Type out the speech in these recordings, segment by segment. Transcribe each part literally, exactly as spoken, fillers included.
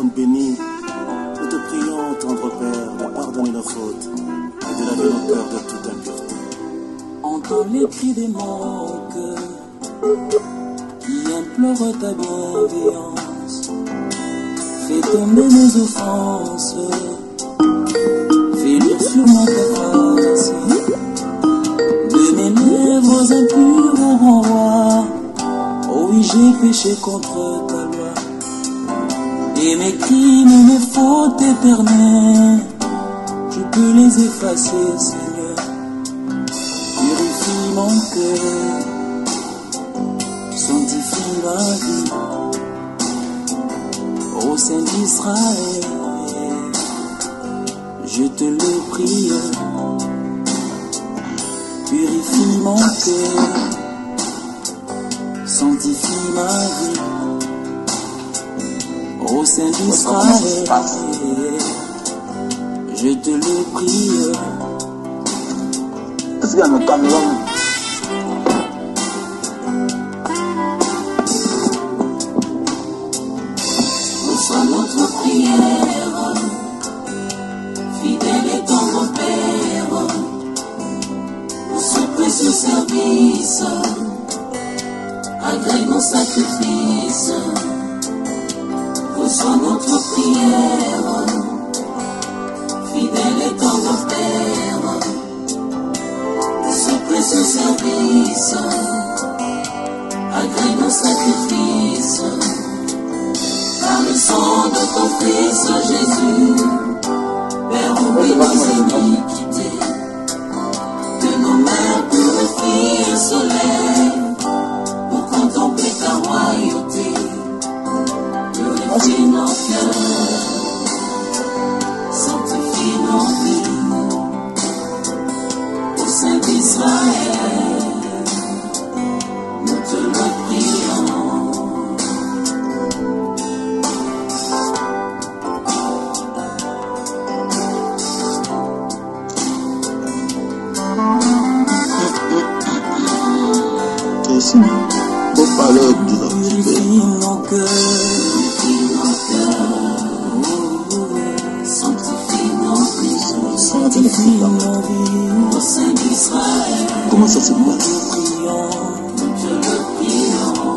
trône béni. Nous te prions, tendre Père, de pardonner nos fautes et de laver nos cœurs de toute impureté. Entends les cris des manques qui implorent ta bienveillance. Fais tomber nos offenses, fais luire sur ma face. De mes lèvres impures au grand roi, oh oui, j'ai péché contre ta loi. Et mes crimes et mes fautes éternelles, je peux les effacer, Seigneur. Purifie mon cœur, sanctifie ma vie. Ô Saint d'Israël, je te le prie. Purifie mon cœur, sanctifie ma vie. Ô Saint d'Israël, je te le prie. Est-ce qu'il y a un caméra? Reçois notre prière, fidèle et tendre Père, pour ce précieux service, agrée nos sacrifices. Reçois notre prière, fidèle et tendre Père, pour ce précieux service, agrée nos sacrifices. Par le sang de ton Fils Jésus, Père, oublie nos iniquités, que nos mains purifient le soleil, pour contempler ta royauté. Purifie nos cœurs, sanctifie nos vies, au Saint d'Israël, nous te le prions. Faut parler de Purifie nos cœurs, sanctifie nos vies, sanctifie nos vies, au Saint d'Israël. Comment ça se passe? Nous te le prions.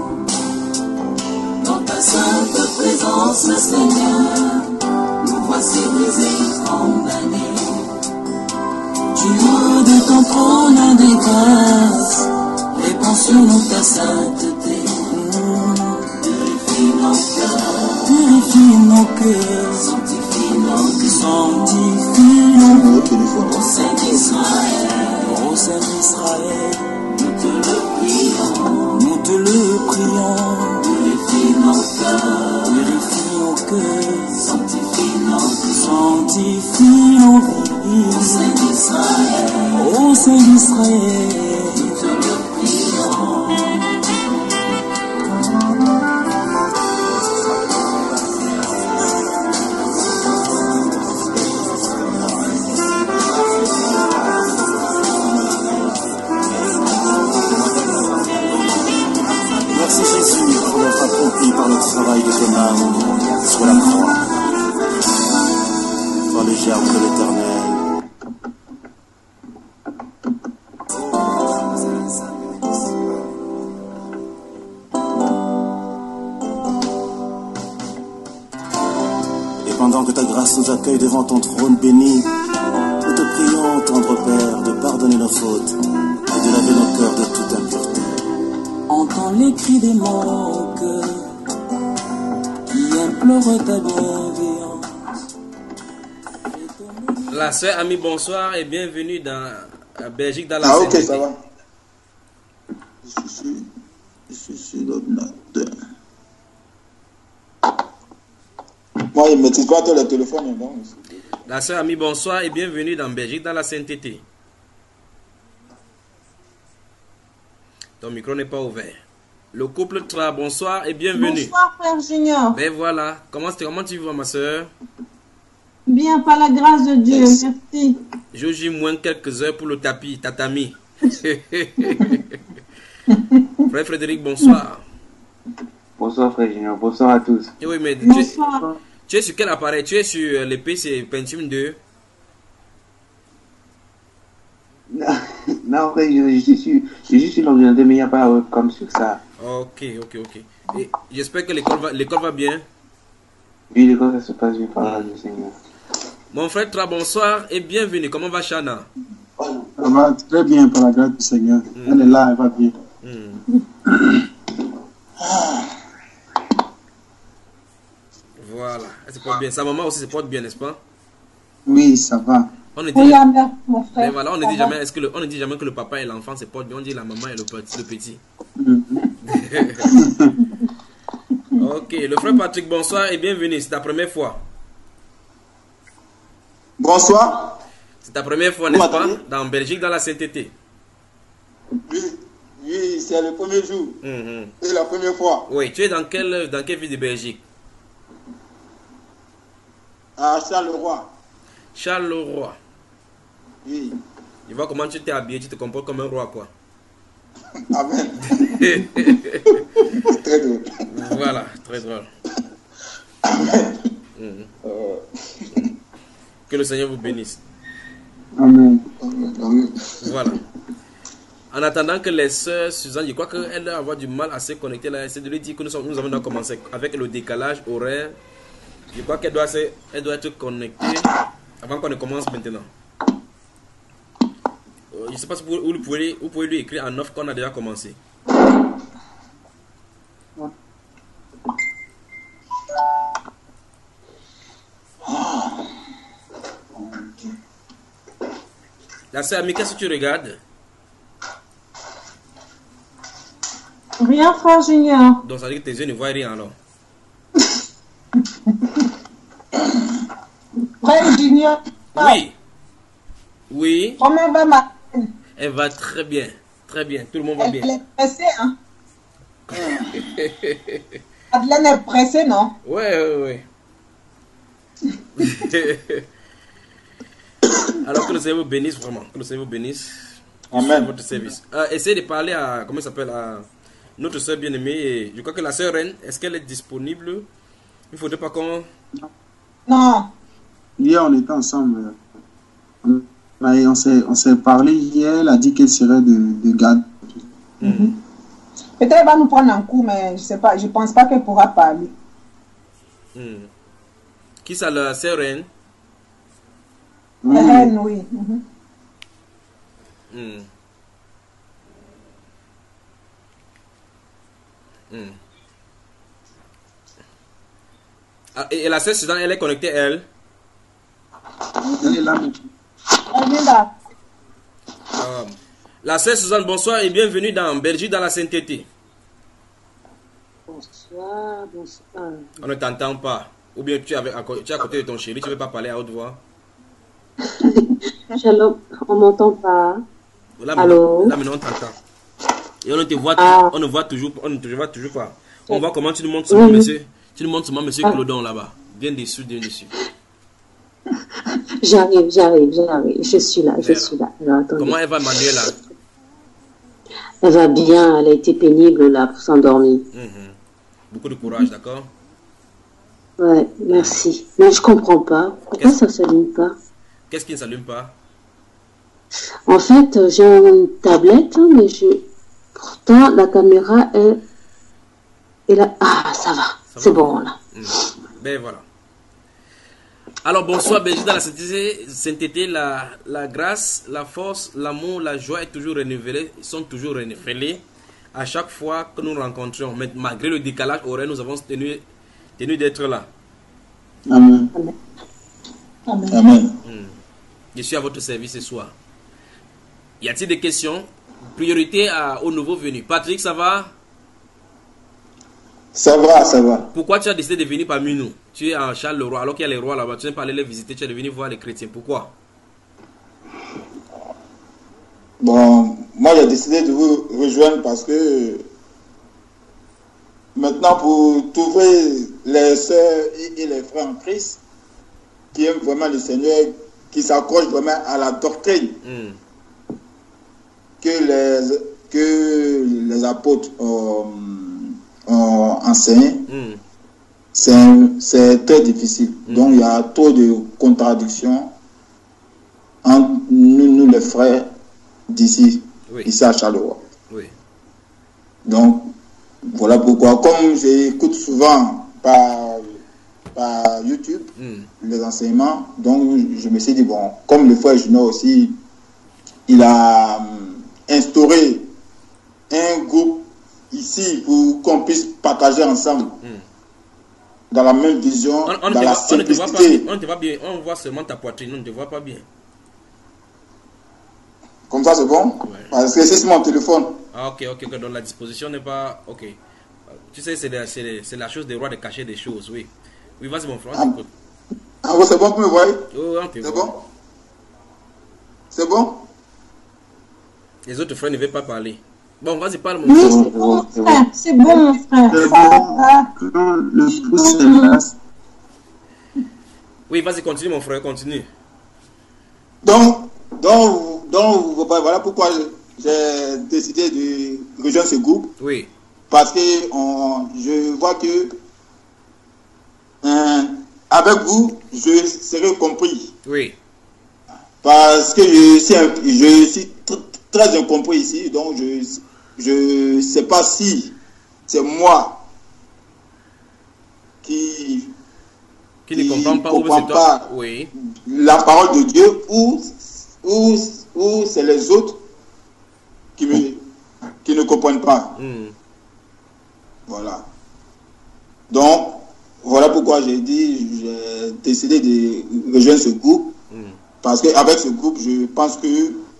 Dans ta sainte présence, Seigneur, nous voici brisés, condamnés. Du haut de ton trône de grâce, répands sur nous ta sainteté. Purifie nos cœurs, purifie nos cœurs, sanctifie nos vies, sanctifie nos vies, au Saint d'Israël, au Saint d'Israël, nous te le prions, nous te le prions. Purifie nos cœurs, purifie nos cœurs, sanctifie nos vies, sanctifie nos vies, au Saint d'Israël, au Saint d'Israël, nous te le prions. Merci Jésus pour l'œuvre accomplie par le travail de ton âme sur la croix. Dans les gerbes de l'Éternel. Et pendant que ta grâce nous accueille devant ton trône béni, nous te prions, tendre Père, de pardonner nos fautes et de laver nos cœurs de toute impureté. Entends les cris des manques qui implorent ta bienveillance. La sœur Ami, bonsoir et bienvenue dans euh, Belgique dans la Ah ok, Sainteté. ça va. Je suis, je suis sur l'ordinateur. Moi, je ne maîtrise pas tous les téléphones. Non. La sœur Ami, bonsoir et bienvenue dans Belgique dans la sainteté. Ton micro n'est pas ouvert. Le couple Tra, bonsoir et bienvenue. Bonsoir frère Junior. Ben voilà, comment, comment tu vas ma soeur? Bien, par la grâce de Dieu, Merci. merci. Je joue moins quelques heures pour le tapis, tatami. Frère Frédéric, bonsoir. Bonsoir frère Junior, bonsoir à tous. Et oui, mais tu, Bonsoir. tu es sur quel appareil? Tu es sur euh, le P C Pentium deux? Non, non frère, je, je suis sur, je suis sur l'ordinateur, mais il n'y a pas euh, comme sur ça. Ok, ok, ok. Et j'espère que l'école va, l'école va bien. Oui, l'école ça se passe bien par la grâce du Seigneur. Mon frère, très bonsoir et bienvenue. Comment va Shana? Ça va très bien par la grâce du Seigneur. Mm. Elle est là, elle va bien. Hmm. Voilà, elle se porte bien. Sa maman aussi se porte bien, n'est-ce pas? Oui, ça va. On ne dit, Oui, Amber, mon frère. mais voilà, on ne ça dit va. jamais, est-ce que le, on ne dit jamais que le papa et l'enfant se portent bien. On dit la maman et le petit. Le petit. Mm. Ok, le frère Patrick, bonsoir et bienvenue. C'est ta première fois. Bonsoir. C'est ta première fois, Vous n'est-ce pas? m'entendez? Dans Belgique, dans la sainteté. Oui, oui, c'est le premier jour. Mhm. C'est la première fois. Oui, tu es dans quelle, dans quelle ville de Belgique? À Charleroi. Charleroi. Oui. Je vois comment tu t'es habillé, tu te comportes comme un roi, quoi. Amen. Très drôle. Voilà, très drôle. Amen. Mhm. Euh, Que le Seigneur vous bénisse. Amen. amen, amen. Voilà. En attendant que les sœurs Suzanne, je crois qu'elle doit avoir du mal à se connecter là. C'est de lui dire que nous, sommes, nous avons déjà commencé avec le décalage horaire. Je crois qu'elle doit, se- elle doit être connectée avant qu'on ne commence maintenant. Euh, je ne sais pas si vous, vous pouvez, vous pouvez lui écrire en offre qu'on a déjà commencé. La sœur Ami, qu'est-ce que tu regardes? Rien, frère Junior. Donc ça veut dire que tes yeux ne voient rien alors. Frère Junior. Oui. Oui. Comment va ma... Elle va très bien. Très bien. Tout le monde va Elle bien. est pressée, hein? Madeleine est pressée, non? Ouais, ouais, ouais. Alors que le Seigneur vous bénisse vraiment. Que le Seigneur vous bénisse. Amen. Sur votre service. Euh, essayez de parler à, comment il s'appelle, à notre soeur bien-aimée. Je crois que la soeur Reine, est-ce qu'elle est disponible? Il ne faudrait pas qu'on... Non. Hier, on était ensemble. On, on s'est on s'est parlé hier. Elle a dit qu'elle serait de, de garde. Mhm. Peut-être qu'elle va nous prendre un coup, mais je sais pas. Je pense pas qu'elle pourra parler. Mhm. Qui ça, la soeur Reine? Oui, Reine, oui. Mhm. Mhm. Mhm. Ah, et, et la soeur Suzanne, elle est connectée, elle? elle est là. Elle vient là. Ah. La sœur Suzanne, bonsoir et bienvenue dans Belgique dans la sainteté. Bonsoir, bonsoir. On ne t'entend pas. Ou bien tu es, avec, à, co- tu es à côté de ton chéri, tu ne veux pas parler à haute voix. Shalom, on m'entend pas. Là, Allô? maintenant, là, maintenant, on t'entend. Et on ne te voit, Ah. on ne voit toujours, on ne te voit toujours pas. On voit comment tu nous montres seulement Oui. monsieur, tu nous montres seulement monsieur Ah. Clodon là-bas. Bien dessus, bien dessus. J'arrive, j'arrive, j'arrive. Je suis là, je Voilà. suis là. Alors, attendez. Comment elle va, Manuela? Elle va bien, elle a été pénible là pour s'endormir. Mhm. Beaucoup de courage, d'accord? Ouais, merci. Mais je comprends pas. Pourquoi Qu'est-ce- ça s'allume pas? Qu'est-ce qui ne s'allume pas? En fait, euh, j'ai une tablette, hein, mais je... pourtant la caméra est... est là. Ah, ça va. Ça C'est va? bon là. Mhm. Ben voilà. Alors bonsoir Belgique dans la sainteté, sainteté la, la grâce, la force, l'amour, la joie est toujours renouvelée, sont toujours renouvelés à chaque fois que nous rencontrons. Mais malgré le décalage horaire, nous avons tenu, tenu d'être là. Amen. Amen. Amen. Hmm. Je suis à votre service ce soir. Y a-t-il des questions? Priorité à, aux nouveaux venus. Patrick, ça va? Ça va, ça va. Pourquoi tu as décidé de venir parmi nous? Tu es à Charleroi, alors qu'il y a les rois là-bas. Tu n'es pas allé les visiter, tu es venu voir les chrétiens. Pourquoi? Bon, moi j'ai décidé de vous rejoindre parce que maintenant pour trouver les sœurs et, et les frères en Christ qui aiment vraiment le Seigneur, qui s'accrochent vraiment à la doctrine Hmm. que les, que les apôtres ont, euh, enseigner, Mm. c'est c'est très difficile. Mm. Donc il y a trop de contradictions entre nous, nous les frères d'ici, Oui. ici à Charleroi. Oui. Donc voilà pourquoi, comme j'écoute souvent par, par YouTube Mm. les enseignements, donc je me suis dit, bon, comme le frère Junior aussi, il a hum, instauré un groupe ici pour qu'on puisse partager ensemble Mm. dans la même vision, On, on, ne dans te la voit, on ne te voit pas bien. simplicité. On ne te voit bien. On voit seulement ta poitrine. On ne te voit pas bien. Comme ça, c'est bon? Ouais. Parce que c'est sur mon téléphone. Ah, ok, ok, ok. Donc la disposition n'est pas. Ok. Tu sais, c'est la, c'est la- c'est la chose des rois de cacher des choses, oui. Oui, vas-y, mon frère, on Ah. t'écoute. Ah, bon, c'est bon, vous me voyez? Oh, on te C'est voit. bon? C'est bon? Les autres frères ne veulent pas parler. Bon, vas-y, parle, mon Oui, frère. c'est bon, mon frère. C'est bon, mon frère. C'est Ça bon. va. Quand le pouce est là, Oui, vas-y, continue, mon frère, continue. Donc, donc, donc, voilà pourquoi j'ai décidé de rejoindre ce groupe. Oui. Parce que on, je vois que euh, avec vous, je serai compris. Oui. Parce que je suis, un- je suis tr- très incompris ici, donc je ne sais pas si c'est moi qui, Qui ne qui comprend pas où comprend c'est toi. pas Oui. la parole de Dieu ou, ou, ou c'est les autres qui, me, qui ne comprennent pas. Mm. Voilà. Donc, voilà pourquoi j'ai dit, j'ai décidé de rejoindre ce groupe. Mm. Parce qu'avec ce groupe, je pense que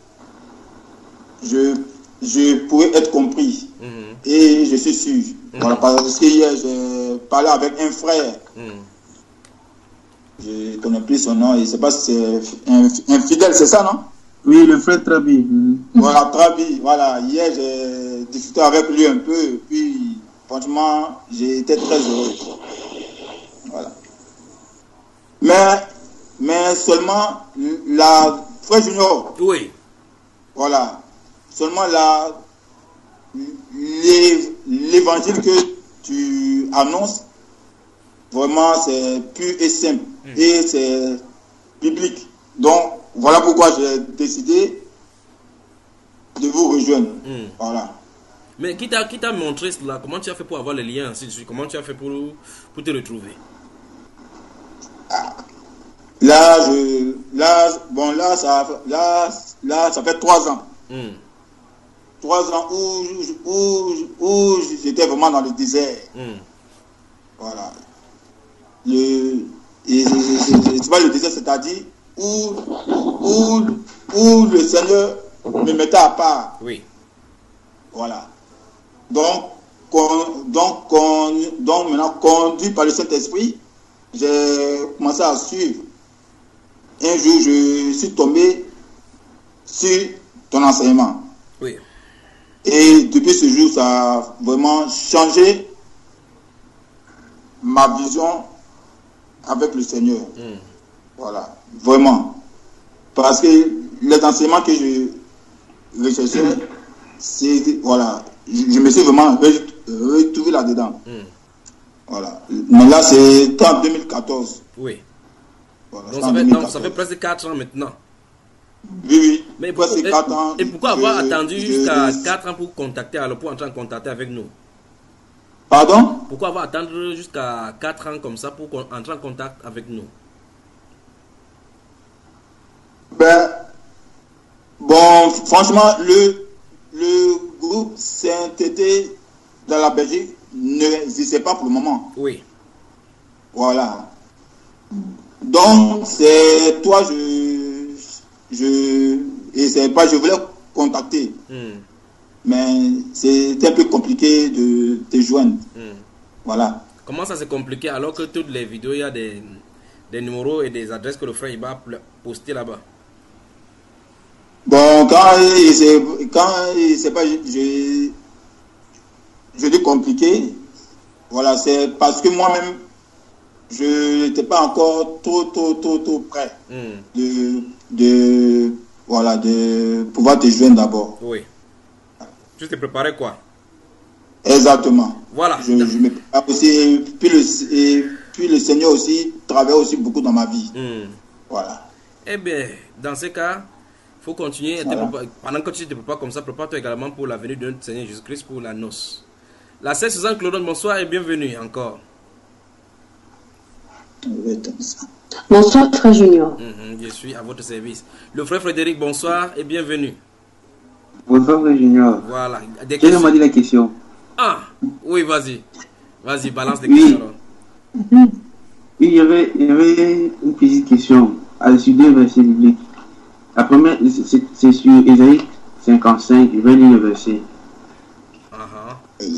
je, je pourrais être compris. Mhm. Et je suis sûr. Mhm. Voilà, parce que hier, j'ai parlé avec un frère. Mm. Mm. Je ne connais plus son nom. Je ne sais pas si c'est un, un fidèle, c'est ça, non? oui, le frère Trabi. Mm. Voilà, Trabi. Voilà, hier, j'ai discuté avec lui un peu. Et puis, franchement, j'ai été très heureux. Voilà. Mais, mais seulement la frère Junior, Oui. voilà, seulement la l'é- l'évangile que tu annonces, vraiment c'est pur et simple Mm. et c'est biblique. Donc voilà pourquoi j'ai décidé de vous rejoindre. Mm. Voilà. Mais qui t'a qui t'a montré cela? Comment tu as fait pour avoir les liens ainsi de suite? Comment tu as fait pour, pour te retrouver? Là, je, là, bon, là, ça, là, là, ça fait trois ans. Mm. Trois ans où, où, où j'étais vraiment dans le désert. Mm. Voilà. Le, et, et- et- tu vois, le désert, c'est-à-dire où, où, où le Seigneur me mettait à part. Oui. Voilà. Donc, con- donc, con- donc maintenant, conduit par le Saint-Esprit, j'ai commencé à suivre. Un jour, je suis tombé sur ton enseignement. Oui. Et depuis ce jour, ça a vraiment changé ma vision avec le Seigneur. Mm. Voilà, vraiment. Parce que les enseignements que je recherchais, c'est, voilà, je, je me suis vraiment re- retrouvé là-dedans. Mm. Voilà. Mais là, c'est en deux mille quatorze. Oui. Voilà, Donc c'est ça, en fait, donc deux mille quatorze. ça fait presque quatre ans maintenant. Oui, oui. Mais Presque pourquoi, quatre ans. et, et pourquoi je- avoir attendu je- jusqu'à quatre ans pour contacter, alors pour entrer en contact avec nous? Pardon? Pourquoi avoir attendu jusqu'à quatre ans comme ça pour con- entrer en contact avec nous? Ben, bon, franchement, le, le groupe Saint-Tété dans la Belgique n'existait pas pour le moment. Oui. Voilà. Donc, c'est toi, je, je, et c'est pas, je voulais contacter, Mm. mais c'est un peu compliqué de te joindre. Mm. Voilà. Comment ça c'est compliqué alors que toutes les vidéos, il y a des, des numéros et des adresses que le frère il va pl- poster là-bas? Bon, quand il c'est, quand il c'est pas, je, je dis compliqué, voilà, c'est parce que moi-même, je n'étais pas encore trop, trop, trop, trop prêt Mm. de, de, voilà, de pouvoir te joindre d'abord. Oui. Tu t'es préparé quoi? Exactement. Voilà. Je, je me prépare aussi. Puis le, et puis le Seigneur aussi travaille aussi beaucoup dans ma vie. Hmm. Voilà. Eh bien, dans ce cas, il faut continuer. à te Voilà. préparer. Pendant que tu te prépares comme ça, prépare-toi également pour la venue de notre Seigneur Jésus-Christ pour la noce. La sœur Suzanne Claudon, bonsoir et bienvenue encore. Bonsoir, frère Junior. Mhm, je suis à votre service. Le frère Frédéric, bonsoir et bienvenue. Bonsoir, frère Junior. Voilà. Des J'ai questions. demandé la question. Ah, oui, vas-y. Vas-y, balance des Oui. questions. alors. Oui, il y avait, il y avait une petite question à sur deux versets bibliques. La première, c'est c'est sur Ésaïe cinquante-cinq. Je vais lire le verset. Ah, ah.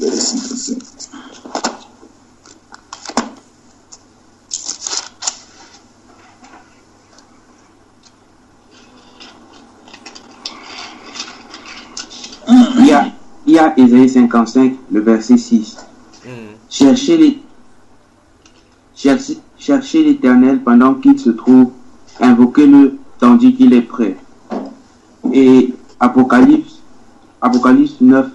Il y a, il y a Ésaïe cinquante-cinq, le verset six. Hmm. Cherchez les, cherchez, cherchez l'Éternel pendant qu'il se trouve, invoquez-le tandis qu'il est prêt. Et Apocalypse, Apocalypse neuf.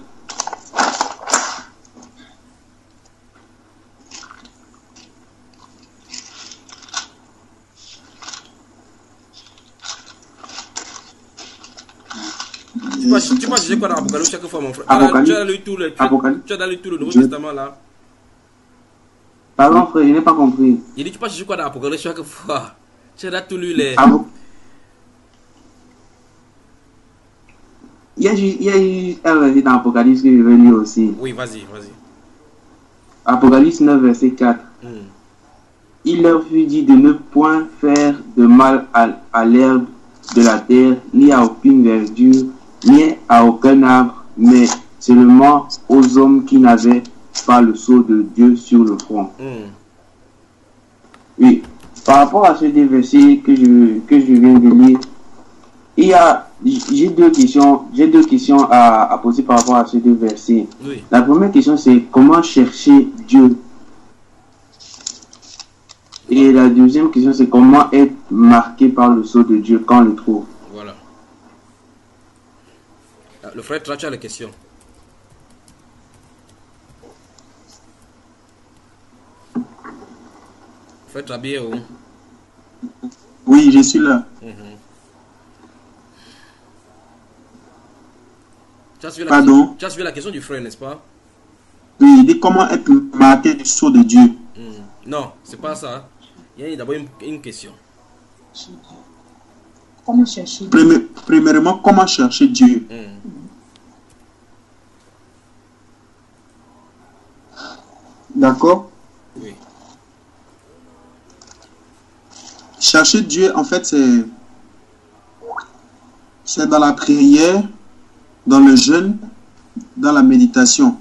Tu vas, tu vas juger quoi dans Apocalypse chaque fois, mon frère? Apocalypse. Tu as lu tout le, tu, Apocalypse. tu as lu tout le Nouveau Je- Testament là. Pardon, frère, je n'ai pas compris. Il dit tu vas juger quoi dans Apocalypse chaque fois? Tu as tout lu les. Apo- Il y a, ju- il y a eu un verset dans Apocalypse que je vais lire aussi. Oui, vas-y, vas-y. Apocalypse neuf, verset quatre. Hmm. Il leur fut dit de ne point faire de mal à, à l'herbe de la terre, ni à aucune verdure, ni à aucun arbre, mais seulement aux hommes qui n'avaient pas le sceau de Dieu sur le front. Hmm. Oui, par rapport à ces deux versets que je, que je viens de lire, il y a, j'ai deux questions, j'ai deux questions à, à poser par rapport à ces deux versets. Oui. La première question, c'est comment chercher Dieu? Et la deuxième question, c'est comment être marqué par le sceau de Dieu quand on le trouve. Voilà. Ah, le frère, tu as les questions. Frère Trabier, oh. Oui, je suis là. Mhm. Tu as suivi la Pardon? question- tu as suivi la question du frère, n'est-ce pas? Oui, il dit comment être marqué du sceau de Dieu. Mhm. Non, c'est pas ça. Il y a d'abord une, une question. Comment chercher? Premi- Premièrement, comment chercher Dieu? Mhm. D'accord? Oui. Chercher Dieu, en fait, c'est c'est dans la prière, dans le jeûne, dans la méditation.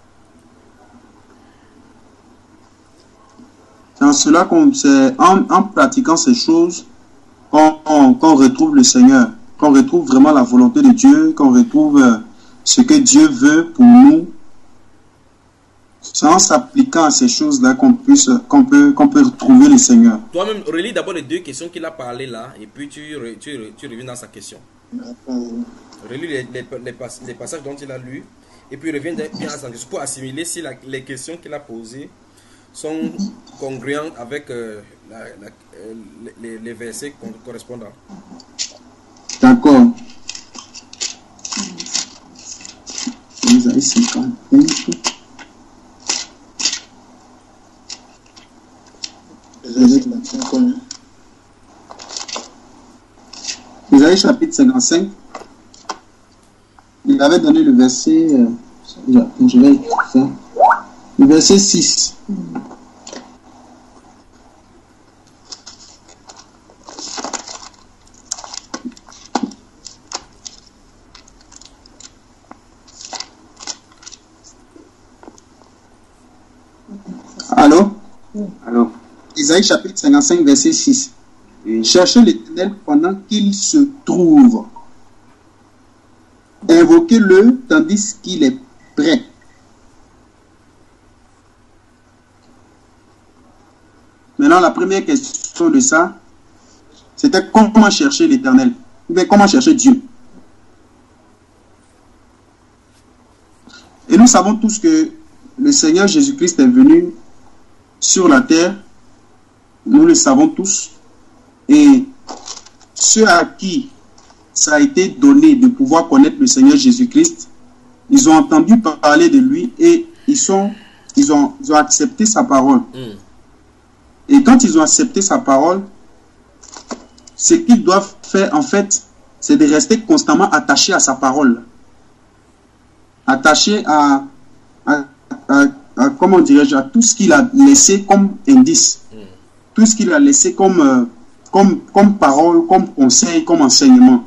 C'est en cela qu'on, c'est en, en pratiquant ces choses qu'on qu'on- qu'on retrouve le Seigneur, qu'on retrouve vraiment la volonté de Dieu, qu'on retrouve euh, ce que Dieu veut pour nous. C'est en s'appliquant à ces choses-là qu'on puisse, qu'on peut, qu'on peut retrouver le Seigneur. Toi-même, relis d'abord les deux questions qu'il a parlé là, et puis tu, re- tu, re- tu reviens dans sa question. Relis les, les, les pas- les passages dont il a lu, et puis reviens bien à sa question pour assimiler si la- les questions qu'il a posées sont congruentes avec euh, la- la- euh, les, les versets con- correspondants. D'accord. Isaïe cinquante-cinq. Isaïe chapitre cinquante-cinq. Il avait donné le verset. euh, je vais écrire ça. Le verset six. Allô? Alors, Isaïe chapitre cinquante-cinq, verset six. oui. Cherchez l'Éternel pendant qu'il se trouve. Invoquez-le tandis qu'il est prêt. Maintenant, la première question de ça, c'était comment chercher l'Éternel. Mais comment chercher Dieu. Et nous savons tous que le Seigneur Jésus-Christ est venu sur la terre, nous le savons tous, et ceux à qui ça a été donné de pouvoir connaître le Seigneur Jésus-Christ, ils ont entendu parler de lui et ils, sont, ils, ont, ils ont accepté sa parole. Mm. Et quand ils ont accepté sa parole, ce qu'ils doivent faire, en fait, c'est de rester constamment attachés à sa parole. Attachés à, à, à, à comment dirais-je, à tout ce qu'il a laissé comme indice. Mm. Tout ce qu'il a laissé comme, euh, comme, comme parole, comme conseil, comme enseignement.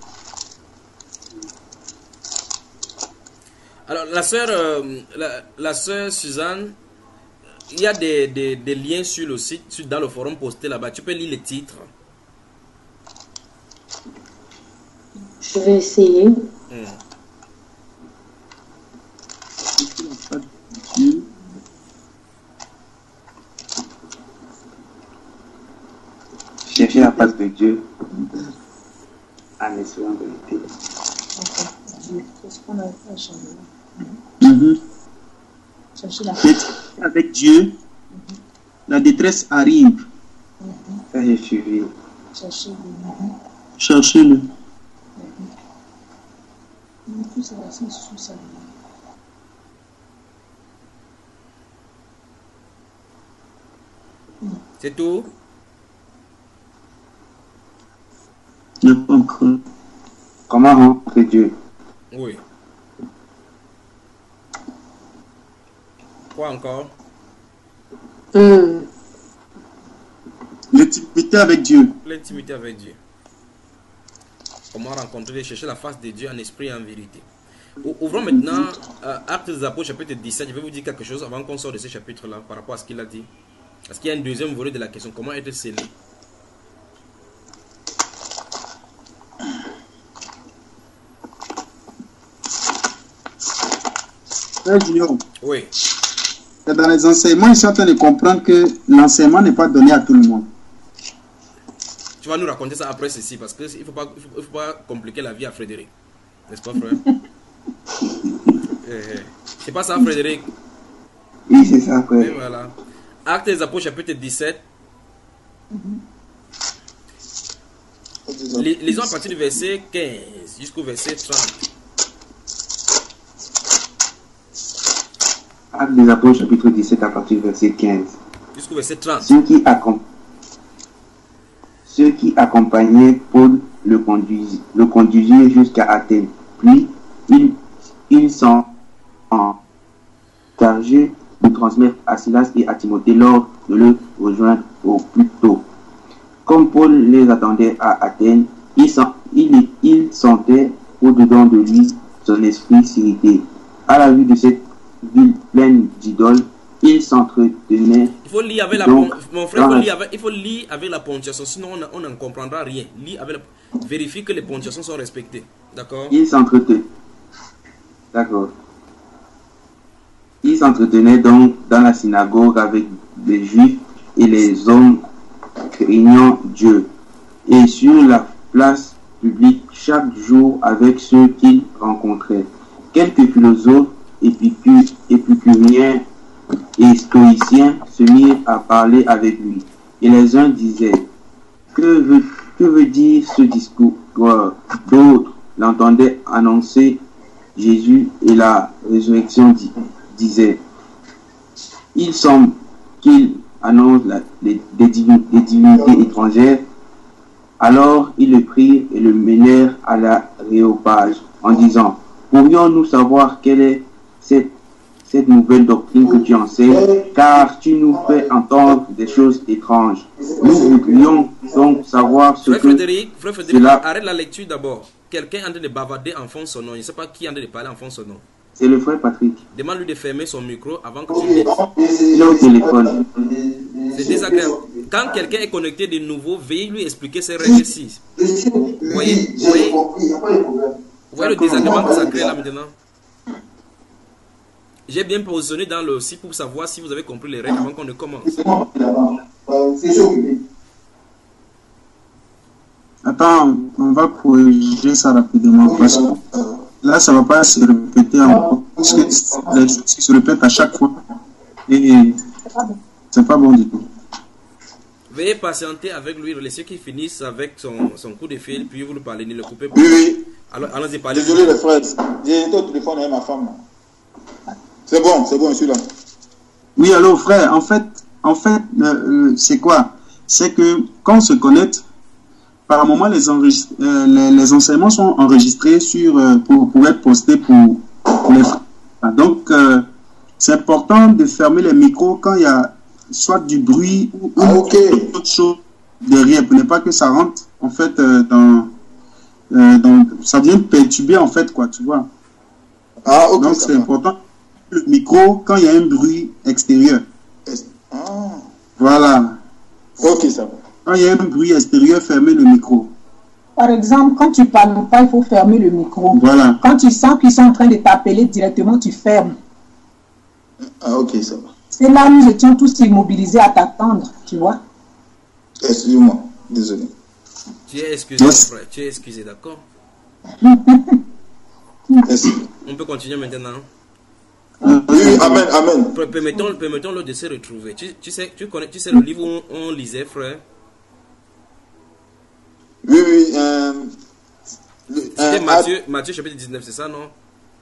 Alors, la sœur, euh, la, la sœur Suzanne, il y a des, des, des liens sur le site, sur, dans le forum posté là-bas. Tu peux lire les titres. Je vais essayer. Mm. Cherchez la face de Dieu en espérant vérité. Mm-hmm. Avec Dieu, mm-hmm. La détresse arrive. Mm-hmm. Ça, j'ai suivi. Cherchez-le. Cherchez-le. C'est tout? Comment rencontrer Dieu? Oui. Quoi encore? Mm. L'intimité avec Dieu. L'intimité avec Dieu. Comment rencontrer, chercher la face de Dieu en esprit et en vérité. Ouvrons maintenant euh, Actes des Apôtres chapitre dix-sept. Je vais vous dire quelque chose avant qu'on sorte de ce chapitre-là par rapport à ce qu'il a dit. Parce qu'il y a un deuxième volet de la question. Comment être scellé? Junior. Oui. Dans les enseignements, ils sont en train de comprendre que l'enseignement n'est pas donné à tout le monde. Tu vas nous raconter ça après ceci, parce qu'il ne faut pas, il faut pas compliquer la vie à Frédéric. N'est-ce pas, frère? eh, c'est pas ça, Frédéric? Oui, c'est ça, frère. Et voilà. Actes des Apôtres, chapitre dix-sept. Mm-hmm. Lisons à partir du verset quinze jusqu'au verset trente. Actes des Apôtres, chapitre dix-sept, à partir du verset quinze. Jusqu'au verset trente. Ceux qui, accom... Ceux qui accompagnaient Paul le, conduis... le conduisirent jusqu'à Athènes. Puis, ils, ils sont chargés de transmettre à Silas et à Timothée l'ordre de le rejoindre au plus tôt. Comme Paul les attendait à Athènes, il, sent... il... il sentait au-dedans de lui son esprit s'irriter. À la vue de cette ville pleine d'idoles, il s'entretenait. Il faut lire avec la donc, mon frère, il faut, lire avec, il faut lire avec la ponctuation, sinon on n'en comprendra rien. Lis avec la, vérifie que les ponctuations sont respectées. D'accord? Il s'entretenait. D'accord. Il s'entretenait donc dans la synagogue avec les Juifs et les hommes craignant Dieu, et sur la place publique chaque jour avec ceux qu'il rencontrait. Quelques philosophes Épicur, épicuriens et stoïciens se mirent à parler avec lui. Et les uns disaient, que veut, que veut dire ce discours? D'autres l'entendaient annoncer Jésus et la résurrection, disaient, il semble qu'il annonce la, les, des, divinités, des divinités étrangères. Alors ils le prirent et le menèrent à l'aréopage en disant, pourrions-nous savoir quelle est Cette, cette nouvelle doctrine que tu enseignes, car tu nous fais entendre des choses étranges. Nous voudrions donc savoir ce frère que Frédéric, frère Frédéric, cela... arrête la lecture d'abord. Quelqu'un est en train de bavarder en fond son nom. Je ne sais pas qui est en train de parler en fond son nom. C'est le frère Patrick. Demande-lui de fermer son micro avant que tu dises. Il est au téléphone. C'est désagréable. Quand quelqu'un est connecté de nouveau, veuillez lui expliquer ses règles-ci. Vous voyez, vous voyez, vous voyez le désagrément que ça crée là maintenant? J'ai bien positionné dans le site pour savoir si vous avez compris les règles avant qu'on ne commence. Attends, on va corriger ça rapidement parce que là, ça ne va pas se répéter encore. Parce que les choses qui se répètent à chaque fois. Et c'est pas bon du tout. Veuillez patienter avec lui, laissez qu'il finisse avec son, son coup de fil, puis vous le parlez, ne le coupez pas. Oui, oui. Alors, allons-y, parlez. Désolé, les frères. J'ai été au téléphone avec ma femme. C'est bon, c'est bon, je suis là. Oui, alors frère, en fait, en fait, euh, c'est quoi? C'est que quand on se connecte, par moment, les, enregistre, euh, les, les enseignements sont enregistrés sur, euh, pour, pour être postés pour, pour les frères. Donc, euh, c'est important de fermer les micros quand il y a soit du bruit ou ah, okay. autre chose derrière, pour ne pas que ça rentre, en fait, euh, dans, euh, dans... Ça vient perturber, en fait, quoi, tu vois. Ah, ok. Donc, c'est important. Le micro quand il y a un bruit extérieur. Ah. Voilà. Ok, ça va. Quand il y a un bruit extérieur, fermez le micro. Par exemple, quand tu parles pas, il faut fermer le micro. Voilà. Quand tu sens qu'ils sont en train de t'appeler directement, tu fermes. Ah, ok, ça va. C'est là où nous étions tous immobilisés à t'attendre, tu vois. Excuse-moi, désolé. Tu es excusé, yes. frère. Tu es excusé, d'accord. Merci. On peut continuer maintenant. Oui, oui, amen, amen. Permettons, permettons-le de se retrouver. Tu, tu, sais, tu, connais, tu sais le livre où on, on lisait, frère? Oui, oui. Euh, C'était euh, Matthieu, à... Matthieu chapitre dix-neuf, c'est ça, non?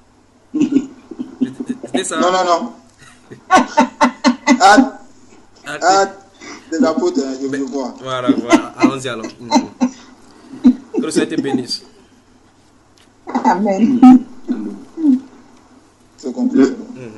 C'était ça? Non, non, non. Hâte. Hâte de l'apôtre, je veux voir. Voilà, voilà. Allons-y alors. Que le Seigneur te bénisse. Amen. Le,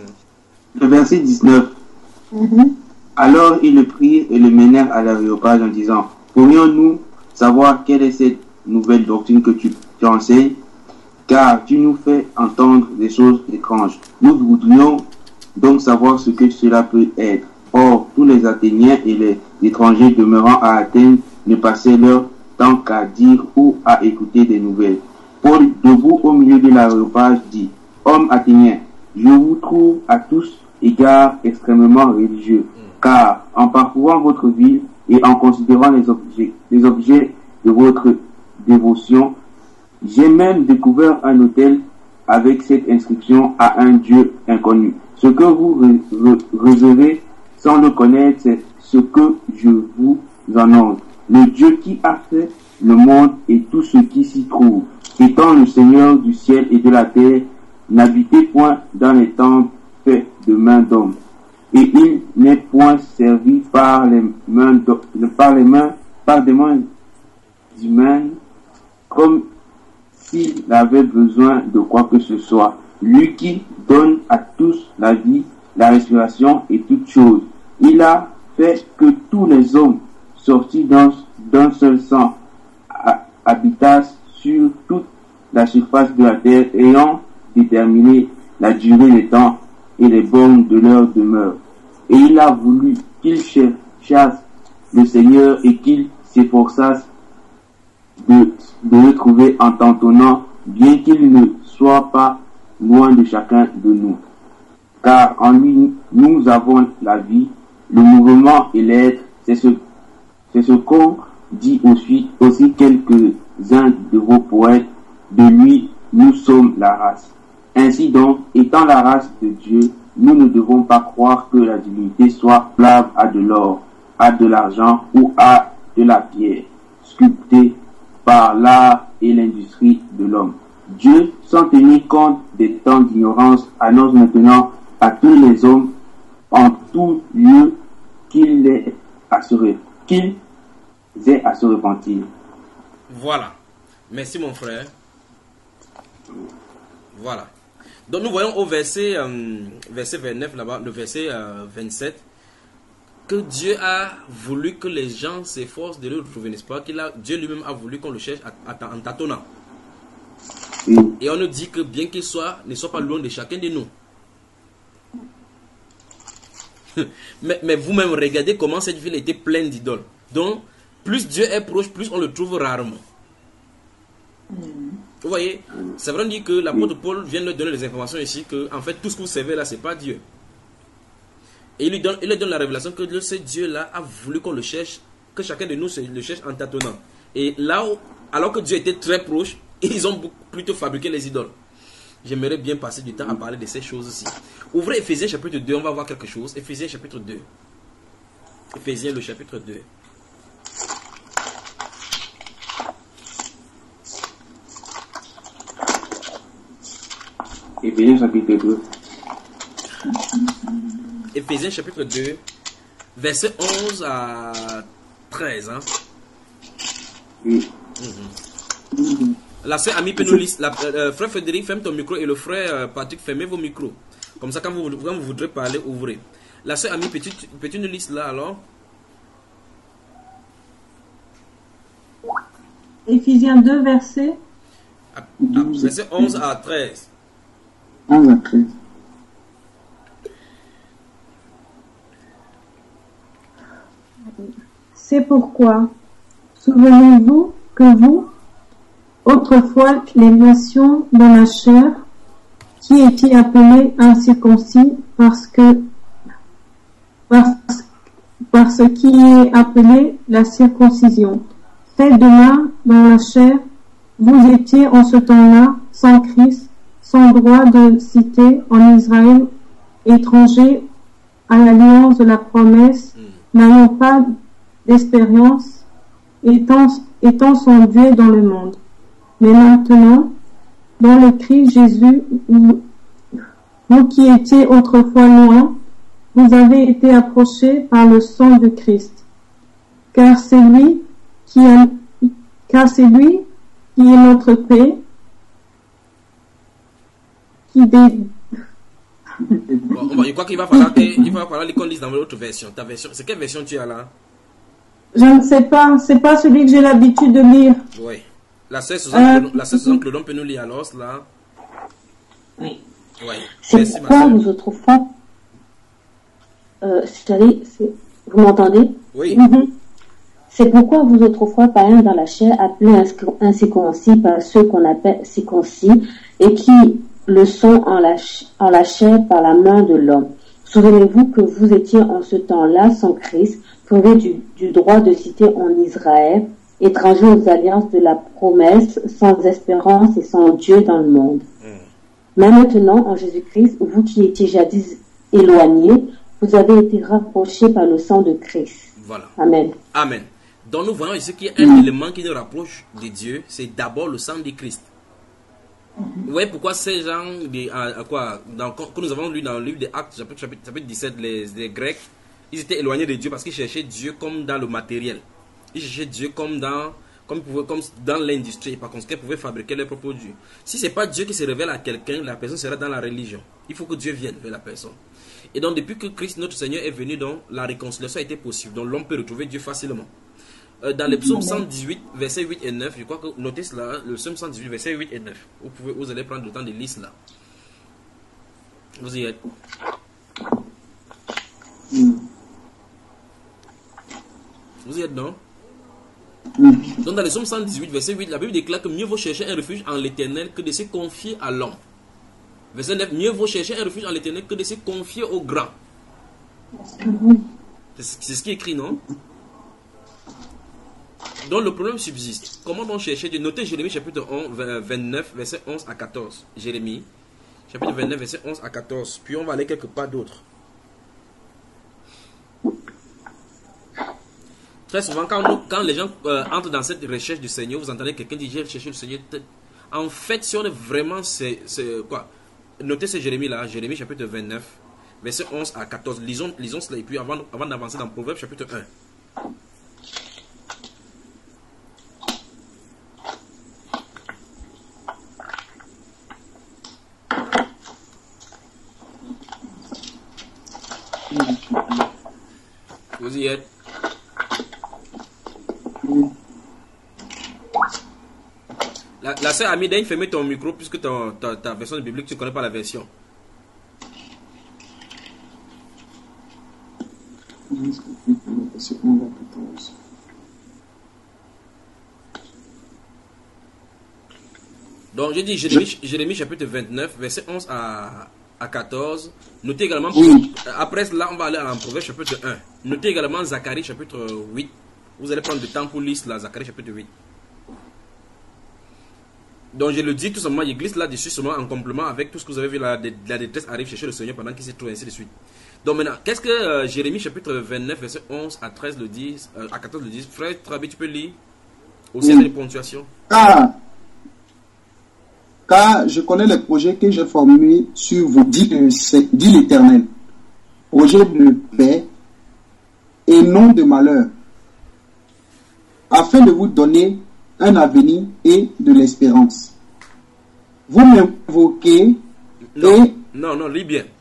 le verset dix-neuf. Mm-hmm. Alors ils le prirent et le menèrent à l'aréopage en disant: pourrions-nous savoir quelle est cette nouvelle doctrine que tu, tu enseignes, car tu nous fais entendre des choses étranges. Nous voudrions donc savoir ce que cela peut être. Or, tous les Athéniens et les étrangers demeurant à Athènes ne passaient leur temps qu'à dire ou à écouter des nouvelles. Paul, debout au milieu de l'aréopage, dit: hommes athéniens, je vous trouve à tous égards extrêmement religieux, car en parcourant votre ville et en considérant les objets, les objets de votre dévotion, j'ai même découvert un autel avec cette inscription à un Dieu inconnu. Ce que vous révérez sans le connaître, c'est ce que je vous annonce. Le Dieu qui a fait le monde et tout ce qui s'y trouve, étant le Seigneur du ciel et de la terre, n'habitez point dans les temples faits de mains d'hommes, et il n'est point servi par les mains, par les mains, par des mains humaines, comme s'il avait besoin de quoi que ce soit. Lui qui donne à tous la vie, la respiration et toutes choses. Il a fait que tous les hommes sortis d'un seul sang habitassent sur toute la surface de la terre, ayant déterminé la durée des temps et les bornes de leur demeure. Et il a voulu qu'ils chassent le Seigneur et qu'ils s'efforçassent de, de le trouver en tentonnant, bien qu'il ne soit pas loin de chacun de nous. Car en lui, nous avons la vie, le mouvement et l'être. C'est ce, c'est ce qu'ont dit aussi, aussi quelques-uns de vos poètes. De lui, nous sommes la race. Ainsi donc, étant la race de Dieu, nous ne devons pas croire que la divinité soit esclave à de l'or, à de l'argent ou à de la pierre, sculptée par l'art et l'industrie de l'homme. Dieu, sans tenir compte des temps d'ignorance, annonce maintenant à tous les hommes en tout lieu qu'il est à se, qu'ils aient à se repentir. Voilà. Merci mon frère. Voilà. Donc nous voyons au verset, euh, verset vingt-neuf là-bas, le verset euh, vingt-sept, que Dieu a voulu que les gens s'efforcent de le retrouver, n'est-ce pas? Qu'il a, Dieu lui-même a voulu qu'on le cherche à, à, en tâtonnant. Oui. Et on nous dit que bien qu'il soit, ne soit pas loin de chacun de nous. mais mais vous-même, regardez comment cette ville était pleine d'idoles. Donc, plus Dieu est proche, plus on le trouve rarement. Vous voyez, c'est vrai dire que l'apôtre Paul vient de donner des informations ici que en fait tout ce que vous savez là c'est pas Dieu. Et il lui donne, il lui donne la révélation que ce Dieu là a voulu qu'on le cherche, que chacun de nous le cherche en tâtonnant. Et là où, alors que Dieu était très proche, ils ont plutôt fabriqué les idoles. j'aimerais bien passer du temps à parler de ces choses-ci. Ouvrez Éphésiens chapitre deux, on va voir quelque chose. Éphésiens chapitre deux. Éphésiens le chapitre deux. Éphésiens chapitre deux. Éphésiens chapitre deux, verset onze à treize. Hein? Oui. Mm-hmm. La sœur Ami peut nous lire. La, euh, frère Frédéric, ferme ton micro et le frère euh, Patrick, fermez vos micros. Comme ça, quand vous, quand vous voudrez parler, ouvrez. La sœur Ami, peux-tu peux nous lire là alors? Éphésiens deux, verset à, à, verset onze à treize. onze à treize. C'est pourquoi, souvenez-vous que vous, autrefois les nations dans la chair, qui étaient appelées incirconcis parce que parce, par ce qui est appelé la circoncision, fait de main dans la chair, vous étiez en ce temps-là sans Christ, sans droit de cité en Israël, étrangers à l'alliance de la promesse, n'ayant pas d'espérance, étant, étant sondés dans le monde. Mais maintenant, dans le Christ Jésus, vous, vous qui étiez autrefois loin, vous avez été approchés par le sang de Christ. Car c'est lui qui a, car c'est lui qui est notre paix, qui dé... Bon, je crois qu'il va falloir qu'il va falloir qu'on lise dans l'autre version. Ta version, c'est quelle version tu as là? Je ne sais pas, c'est pas celui que j'ai l'habitude de lire. Oui. La sœur Suzanne Clodon peut nous lire alors cela? Oui. Oui. C'est Merci, pourquoi vous autrefois... Euh, vous m'entendez? Oui. Mm-hmm. C'est pourquoi vous autrefois païens dans la chair, appelés incirconcis par ceux qu'on appelle circoncis, et qui le sont en la, en la chair par la main de l'homme. Souvenez-vous que vous étiez en ce temps-là sans Christ, privés du, du droit de cité en Israël, étrangers aux alliances de la promesse, sans espérance et sans Dieu dans le monde. Mm. Mais maintenant, en Jésus-Christ, vous qui étiez jadis éloignés, vous avez été rapprochés par le sang de Christ. Voilà. Amen. Amen. Donc nous voyons ici qu'il y a un mm. élément qui nous rapproche de Dieu, c'est d'abord le sang de Christ. Mm-hmm. Vous voyez pourquoi ces gens, de, à, à quoi, dans, que nous avons lu dans le livre des Actes, chapitre, chapitre, chapitre dix-sept, les, les Grecs, ils étaient éloignés de Dieu parce qu'ils cherchaient Dieu comme dans le matériel. Ils cherchaient Dieu comme dans, comme, comme dans l'industrie. Par conséquent, ils pouvaient fabriquer leur propre Dieu. Si ce n'est pas Dieu qui se révèle à quelqu'un, la personne sera dans la religion. Il faut que Dieu vienne vers la personne. Et donc, depuis que Christ, notre Seigneur, est venu, donc, la réconciliation a été possible. Donc, l'homme peut retrouver Dieu facilement. Euh, dans le psaume cent dix-huit, versets huit et neuf, je crois que, notez cela, le psaume cent dix-huit, versets huit et neuf. Vous, pouvez, vous allez prendre le temps de lire cela. Vous y êtes. Vous y êtes, non? Donc, dans le psaume cent dix-huit, verset huit, la Bible déclare que mieux vaut chercher un refuge en l'Éternel que de se confier à l'homme. Verset neuf, mieux vaut chercher un refuge en l'Éternel que de se confier au grand. C'est ce qui est écrit, non? Donc le problème subsiste. Comment donc chercher Dieu? Notez Jérémie chapitre onze, vingt-neuf, verset onze à quatorze. Jérémie chapitre vingt-neuf, verset onze à quatorze. Puis on va aller quelque part d'autre. Très souvent, quand, nous, quand les gens euh, entrent dans cette recherche du Seigneur, vous entendez quelqu'un dire j'ai cherché le Seigneur. En fait, si on est vraiment... c'est quoi? Notez ce Jérémie-là, Jérémie chapitre vingt-neuf, verset onze à quatorze. Lisons, lisons cela et puis avant, avant d'avancer dans Proverbe chapitre un. Vous y êtes? La, la sœur Ami, d'ailleurs, fermez ton micro puisque ta, ta, ta version de biblique, tu ne connais pas la version. Donc, je dis Jérémie, Jérémie chapitre vingt-neuf, verset onze à, à quatorze. Notez également, oui. Après cela, on va aller en Proverbe chapitre un. Notez également Zacharie chapitre huit. Vous allez prendre du temps pour lire là, Zacharie chapitre huit. Donc je le dis tout simplement, il glisse là-dessus seulement en complément avec tout ce que vous avez vu, la, la détresse arrive chercher le Seigneur pendant qu'il s'est trouvé, ainsi de suite. Donc maintenant, qu'est-ce que euh, Jérémie chapitre vingt-neuf, verset onze à treize le dit, euh, à quatorze le dit. Frère Trabi, tu peux lire aussi Oui. des ponctuations. Car, car je connais les projets que j'ai formés sur vous, dit, le- c'est- dit l'Éternel. Projet de paix et non de malheur, afin de vous donner un avenir et de l'espérance. Vous m'invoquez Non, et non, non, lis bien.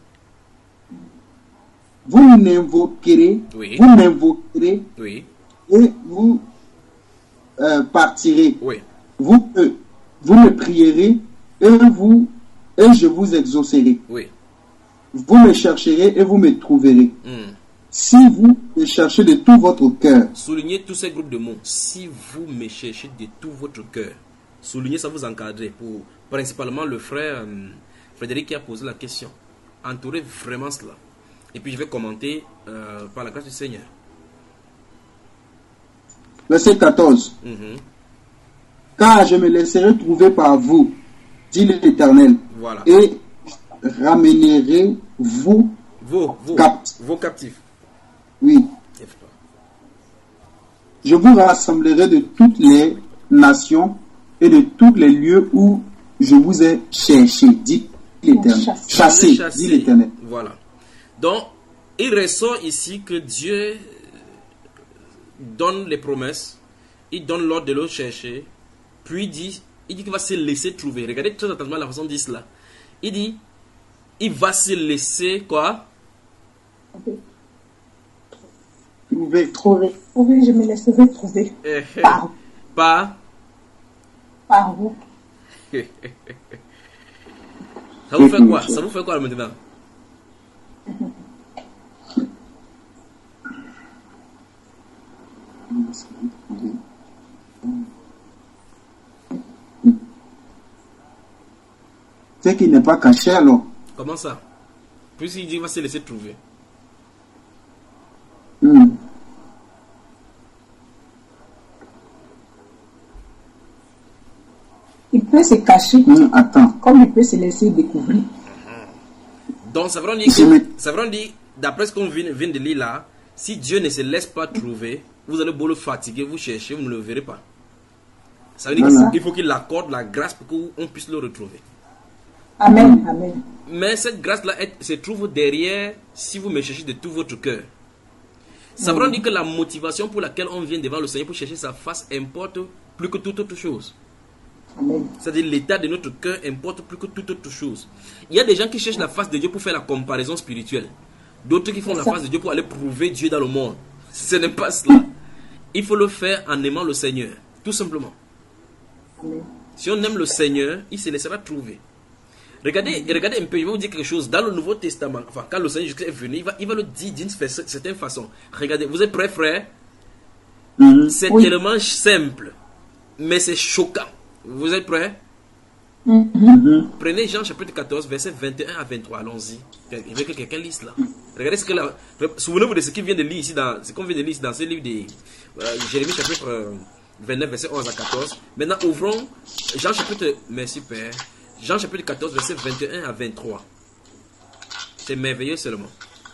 vous m'invoquerez, Oui. vous m'invoquerez Oui, et vous euh, partirez. oui. Vous, euh, vous me prierez et vous et je vous exaucerai. Oui. Vous me chercherez et vous me trouverez. Hmm. Si vous me cherchez de tout votre cœur. Soulignez tous ces groupes de mots. Si vous me cherchez de tout votre cœur. Soulignez ça, vous encadrez. Pour principalement le frère euh, Frédéric qui a posé la question. Entourez vraiment cela. Et puis je vais commenter euh, par la grâce du Seigneur. Verset quatorze. Mhm. Car je me laisserai trouver par vous, dit l'Éternel, Voilà. et ramènerai vous Vos, vos, captifs. vos captifs. Oui. Je vous rassemblerai de toutes les nations et de tous les lieux où je vous ai cherché, dit l'Éternel. Chassé, Chassé. dit l'Éternel. Voilà. Donc, il ressort ici que Dieu donne les promesses, il donne l'ordre de le chercher, puis il dit, il dit qu'il va se laisser trouver. Regardez très attentivement la façon dont il dit cela. Il dit, il va se laisser quoi? Trouver. Trouver. Oui, je me laisserai trouver. Eh, eh, Par, Pas. par vous. Ça vous fait quoi? Ça vous fait quoi maintenant? C'est qu'il n'est pas caché alors. Comment ça? Puisqu'il dit qu'il va se laisser trouver. Hmm. Il peut se cacher Hmm, Attends. comme il peut se laisser découvrir. Donc ça veut dire Je que, me- ça veut dire, d'après ce qu'on vient, vient de lire là, si Dieu ne se laisse pas trouver, vous allez beau le fatiguer, vous cherchez, vous ne le verrez pas. Ça veut dire Voilà. qu'il faut qu'il accorde la grâce pour qu'on puisse le retrouver. Amen, amen. Mais cette grâce-là elle se trouve derrière si vous me cherchez de tout votre cœur. Ça veut dire que la motivation pour laquelle on vient devant le Seigneur pour chercher sa face importe plus que toute autre chose. Amen. C'est-à-dire l'état de notre cœur importe plus que toute autre chose. Il y a des gens qui cherchent la face de Dieu pour faire la comparaison spirituelle. D'autres qui font la face de Dieu pour aller prouver Dieu dans le monde. Ce n'est pas cela. Il faut le faire en aimant le Seigneur. Tout simplement. Amen. Si on aime le Seigneur, il se laissera trouver. Regardez, regardez un peu, je vais vous dire quelque chose. Dans le Nouveau Testament, enfin, quand le Seigneur Jésus est venu, il va, il va le dire d'une fa- certaine façon. Regardez, vous êtes prêts, frère? Hmm. C'est Oui. tellement simple, mais c'est choquant. Vous êtes prêts? Mhm. Prenez Jean chapitre quatorze, verset vingt et un à vingt-trois. Allons-y. Il veut que quelqu'un lise là. Regardez ce que là. Souvenez-vous de ce qu'il vient de lire ici, dans ce qu'on vient de lire ici dans ce livre de euh, Jérémie chapitre euh, vingt-neuf, verset onze à quatorze. Maintenant, ouvrons Jean chapitre. Merci Père. Jean chapitre quatorze, verset vingt et un à vingt-trois. C'est merveilleux seulement.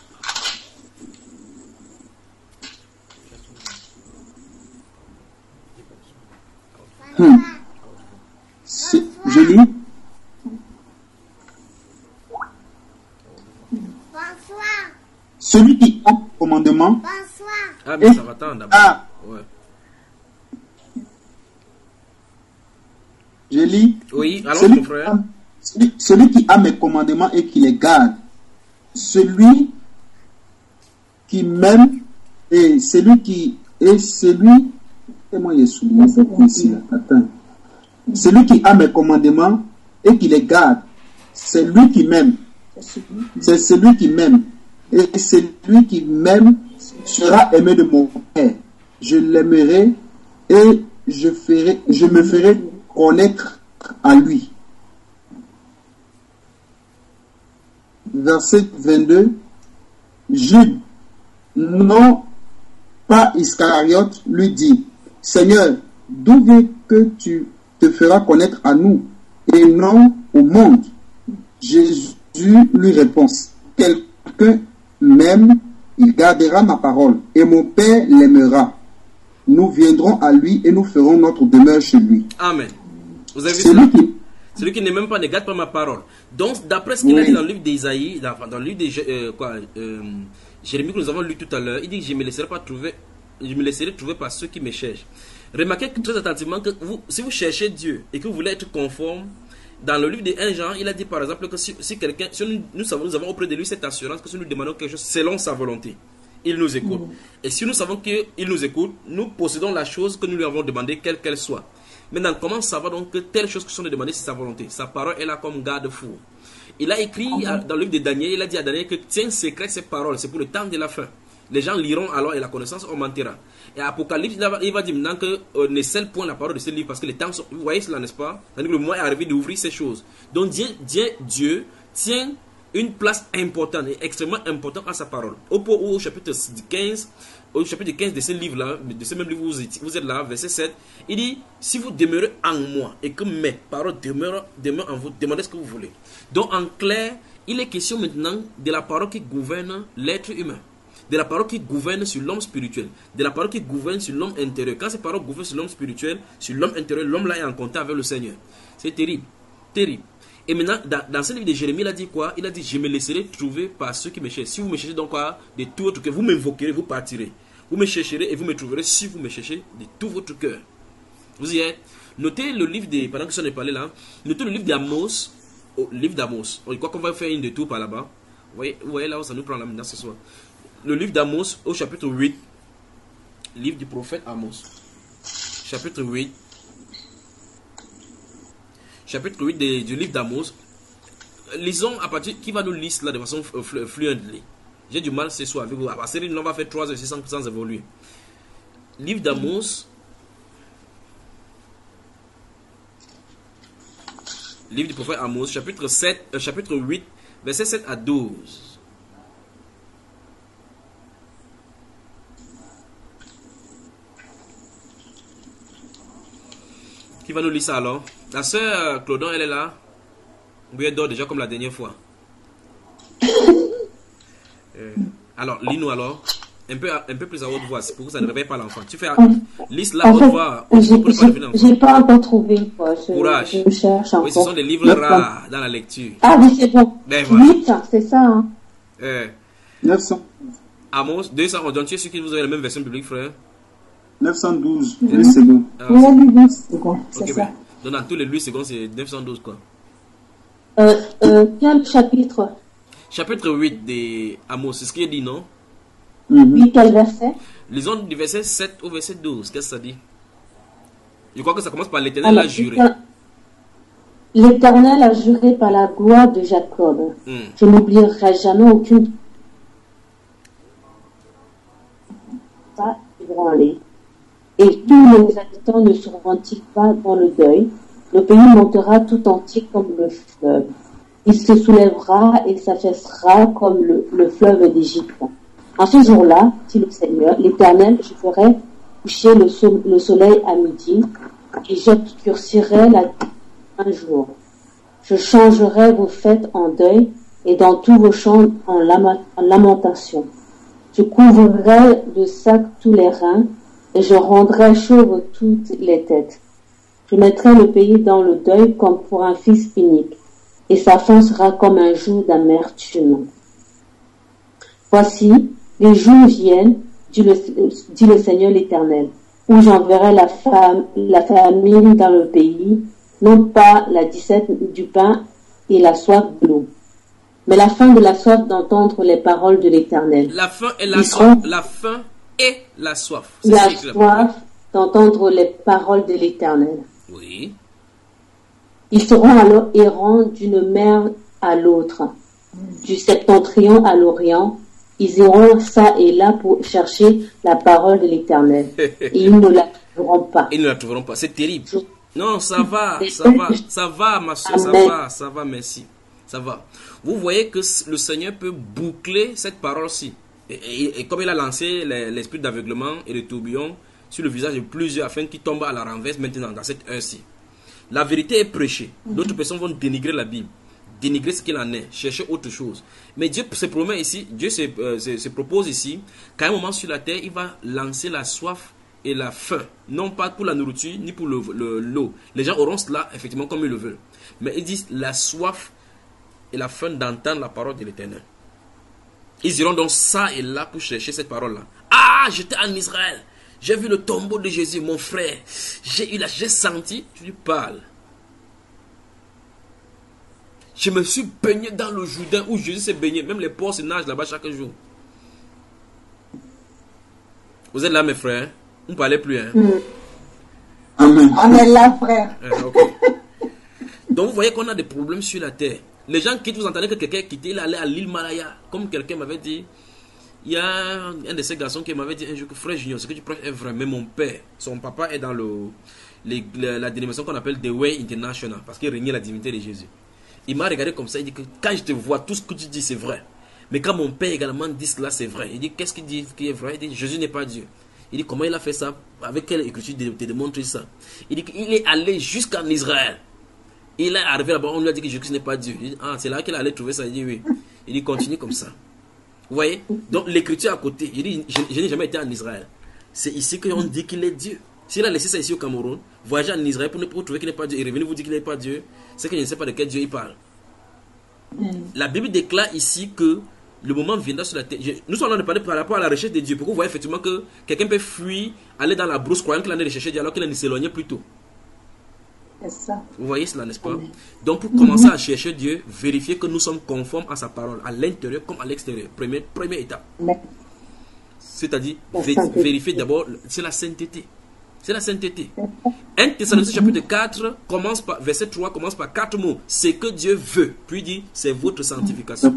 Hmm. C'est- Je lis. Celui qui a le commandement. Ah, mais ça va attendre d'abord. Ah, Ouais. je lis. Oui, allons Celui mon qui, frère. a, celui, celui qui a mes commandements et qui les garde, celui qui m'aime et celui qui est celui. Et moi, il est souligné ici, là. Attends. Celui qui a mes commandements et qui les garde, c'est lui qui m'aime. C'est celui qui m'aime. Et celui qui m'aime sera aimé de mon Père. Je l'aimerai et je, ferai, je me ferai connaître à lui. Verset vingt-deux. Jude, non pas Iscariote, lui dit, Seigneur, d'où vient que tu te fera connaître à nous et non au monde. Jésus lui répond, quelqu'un m'aime, il gardera ma parole, et mon Père l'aimera. Nous viendrons à lui et nous ferons notre demeure chez lui. Amen. Vous avez vu Celui ça? qui- Celui qui n'est même pas, ne garde pas ma parole. Donc, d'après ce qu'il a Oui. dit dans le livre d'Isaïe, dans, dans le livre de Jé- euh, quoi, euh, Jérémie que nous avons lu tout à l'heure, il dit que je me laisserai pas trouver, je me laisserai trouver par ceux qui me cherchent. Remarquez très attentivement que vous, si vous cherchez Dieu et que vous voulez être conforme, dans le livre de un Jean, il a dit par exemple que si, si quelqu'un, si nous, nous savons, nous avons auprès de lui cette assurance que si nous demandons quelque chose selon sa volonté, il nous écoute. Et si nous savons qu'il nous écoute, nous possédons la chose que nous lui avons demandé, quelle qu'elle soit. Maintenant, comment savoir donc que telle chose que sont demandées, c'est sa volonté? Sa parole est là comme garde-fou. Il a écrit à- dans le livre de Daniel, il a dit à Daniel que tiens secret ces paroles, c'est pour le temps de la fin. Les gens liront alors et la connaissance augmentera. Et Apocalypse, il va, il va dire maintenant que euh, ne scelle point la parole de ce livre parce que les temps sont. Vous voyez cela, n'est-ce pas? C'est-à-dire que le moment est arrivé d'ouvrir ces choses. Donc Dieu, Dieu, Dieu tient une place importante et extrêmement importante à sa parole. Au point où au chapitre quinze, au chapitre quinze de ce livre-là, de ce même livre où vous êtes, vous êtes là, verset sept, il dit, si vous demeurez en moi et que mes paroles demeurent, demeurent en vous, demandez ce que vous voulez. Donc en clair, il est question maintenant de la parole qui gouverne l'être humain, de la parole qui gouverne sur l'homme spirituel, de la parole qui gouverne sur l'homme intérieur. Quand cette parole gouverne sur l'homme spirituel, sur l'homme intérieur, l'homme là est en contact avec le Seigneur. C'est terrible, terrible. Et maintenant, dans, dans ce livre de Jérémie, il a dit quoi? Il a dit, je me laisserai trouver par ceux qui me cherchent. Si vous me cherchez donc quoi? De tout votre cœur, vous m'invoquerez, vous partirez. Vous me chercherez et vous me trouverez si vous me cherchez de tout votre cœur. Vous y êtes? Notez le livre de, pendant que j'en ai parlé là, notez le livre d'Amos, oh, livre d'Amos. Je crois qu'on va faire une détour par là-bas. Vous voyez, vous voyez là où ça nous prend là maintenant ce soir. Le livre d'Amos au chapitre huit, livre du prophète Amos, chapitre huit, chapitre huit de- du livre d'Amos. Lisons à partir, qui va nous lire là de façon flu- fluente. J'ai du mal ce soir avec vous. À partir de on va faire trois heures sans, sans évoluer. Livre d'Amos, livre du prophète Amos, chapitre sept, euh, chapitre huit, verset sept à douze. Qui va nous lire ça alors? La sœur Claudon, elle est là. Oui, elle dort déjà comme la dernière fois. Euh, alors, lis-nous alors. Un peu, un peu plus à haute voix, c'est pour que ça ne réveille pas l'enfant. Tu fais, lis la En haute fait, voix. j'ai pour ne pas réveiller l'enfant. j'ai pas encore trouvé, quoi. Je, Courage. je cherche encore. Oui, ce sont des livres D'accord. rares dans la lecture. Ah oui, c'est bon. Ben voilà. huit, c'est ça, hein. Euh, neuf cents, Amos deux cent onze. Donc, tu es sûr que vous avez la même version biblique, frère? neuf cent douze, oui, c'est bon. Ah, Oui, oui, oui, c'est bon, c'est ok, ça. ben. Donc, dans tous les huit secondes, c'est neuf cent douze, quoi. Euh, euh, quel chapitre? Chapitre huit de Amos, c'est ce qu'il dit, non? Mhm. Oui, quel verset? Lisons du verset sept au verset douze. Qu'est-ce que ça dit? Je crois que ça commence par l'Éternel a Alors, juré. L'Éternel a juré par la gloire de Jacob. Hmm. Je n'oublierai jamais aucune pas ébranlée. Et tous les habitants ne seront-ils pas dans le deuil? Le pays montera tout entier comme le fleuve. Il se soulèvera et s'affaissera comme le, le fleuve d'Égypte. En ce jour-là, dit le Seigneur, l'Éternel, je ferai coucher le, so- le soleil à midi et j'obscurcirai la un jour. Je changerai vos fêtes en deuil et dans tous vos chants en, lama- en lamentation. Je couvrirai de sacs tous les reins et je rendrai chauves toutes les têtes. Je mettrai le pays dans le deuil comme pour un fils unique et sa fin sera comme un jour d'amertume. Voici, les jours viennent, dit le, dit le Seigneur l'Éternel, où j'enverrai la, fam- la famine dans le pays, non pas la disette du pain et la soif de l'eau, mais la faim de la soif d'entendre les paroles de l'Éternel. La faim et la Ils soif. seront- La faim et la soif. C'est La ça qui est la- soif d'entendre les paroles de l'Éternel. Oui. Ils seront alors errants d'une mer à l'autre, du septentrion à l'orient. Ils iront ça et là pour chercher la parole de l'Éternel. Et ils ne la trouveront pas. Ils ne la trouveront pas. C'est terrible. Non, ça va, Et- ça va, ça va, ma soeur, ça Amen. va, ça va, merci. Ça va. Vous voyez que le Seigneur peut boucler cette parole-ci. Et, et- et comme il a lancé les- l'esprit d'aveuglement et de tourbillon sur le visage de plusieurs afin qu'ils tombent à la renverse maintenant dans cette heure-ci. La vérité est prêchée. D'autres personnes vont dénigrer la Bible, dénigrer ce qu'il en est, chercher autre chose. Mais Dieu se promet ici, Dieu se, euh, se, se propose ici qu'à un moment sur la terre, il va lancer la soif et la faim. Non pas pour la nourriture, ni pour le, le, l'eau. Les gens auront cela, effectivement, comme ils le veulent. Mais ils disent la soif et la faim d'entendre la parole de l'Éternel. Ils iront donc ça et là pour chercher cette parole-là. Ah, j'étais en Israël. J'ai vu le tombeau de Jésus, mon frère. J'ai eu la, j'ai senti, tu lui parles. Je me suis baigné dans le Jourdain où Jésus s'est baigné. Même les porcs se nagent là-bas chaque jour. Vous êtes là, mes frères? On ne parlait plus, hein? Mm. On est là, frère. Ah, okay. Donc, vous voyez qu'on a des problèmes sur la terre. Les gens quittent, vous entendez que quelqu'un quittait, il allait à l'île Malaya. Comme quelqu'un m'avait dit, il y a un de ces garçons qui m'avait dit un jour que frère Junior, ce que tu prêches est vrai. Mais mon père, son papa est dans le, les, la, la dénomination qu'on appelle The Way International, parce qu'il régnait la divinité de Jésus. Il m'a regardé comme ça, il dit que quand je te vois, tout ce que tu dis c'est vrai. Mais quand mon père également dit cela, c'est vrai. Il dit, qu'est-ce qu'il dit qui est vrai? Il dit, Jésus n'est pas Dieu. Il dit, comment il a fait ça? Avec quelle écriture te démontre ça? Il dit qu'il est allé jusqu'en Israël. Il est arrivé là-bas, on lui a dit que Jésus n'est pas Dieu. Il dit, ah, c'est là qu'il allait trouver ça. Il dit, oui. Il dit, continue comme ça. Vous voyez? Donc, l'écriture à côté, il dit, je, je n'ai jamais été en Israël. C'est ici qu'on dit qu'il est Dieu. S'il a laissé ça ici au Cameroun, voyager en Israël pour, pour trouver qu'il n'est pas Dieu et revenir vous dire qu'il n'est pas Dieu, c'est que je ne sais pas de quel Dieu il parle. Mm. La Bible déclare ici que le moment viendra sur la terre. Je, nous sommes en train de parler par rapport à la recherche de Dieu. Pourquoi vous voyez effectivement que quelqu'un peut fuir, aller dans la brousse, croyant qu'il en est recherché Dieu alors qu'il en s'éloignait plus tôt. C'est ça. Vous voyez cela, n'est-ce pas? Donc, pour commencer à chercher Dieu, vérifier que nous sommes conformes à sa parole, à l'intérieur comme à l'extérieur. Première, première étape. C'est-à-dire, vé vérifier d'abord, c'est la sainteté. C'est la sainteté. un Thessaloniciens chapitre quatre, commence par, verset trois, commence par quatre mots. C'est que Dieu veut. Puis il dit, c'est votre sanctification.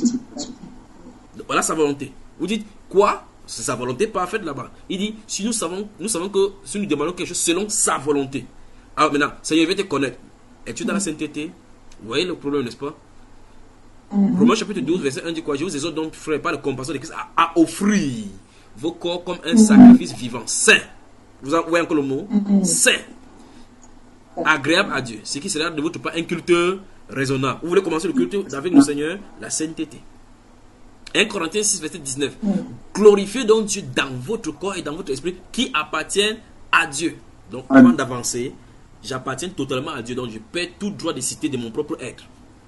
Voilà sa volonté. Vous dites, quoi? C'est sa volonté parfaite là-bas. Il dit, si nous savons, nous savons que si nous demandons quelque chose selon sa volonté. Alors maintenant, Seigneur, je vais te connaître. Es-tu dans la sainteté? Vous voyez le problème, n'est-ce pas? Mm-hmm. Romains chapitre douze, verset un dit quoi? Je vous exhorte donc, frère, par la compassion de Christ, à, à offrir vos corps comme un mm-hmm. sacrifice vivant, saint. Vous voyez encore le mot? Mm-hmm. Saint. Agréable à Dieu. Ce qui sera de votre part un culte raisonnable. Vous voulez commencer le culte avec le Seigneur? La sainteté. un Corinthiens six, verset dix-neuf. Mm-hmm. Glorifiez donc Dieu dans votre corps et dans votre esprit qui appartiennent à Dieu. Donc, avant mm-hmm. d'avancer, j'appartiens totalement à Dieu, donc je perds tout droit de citer de mon propre être.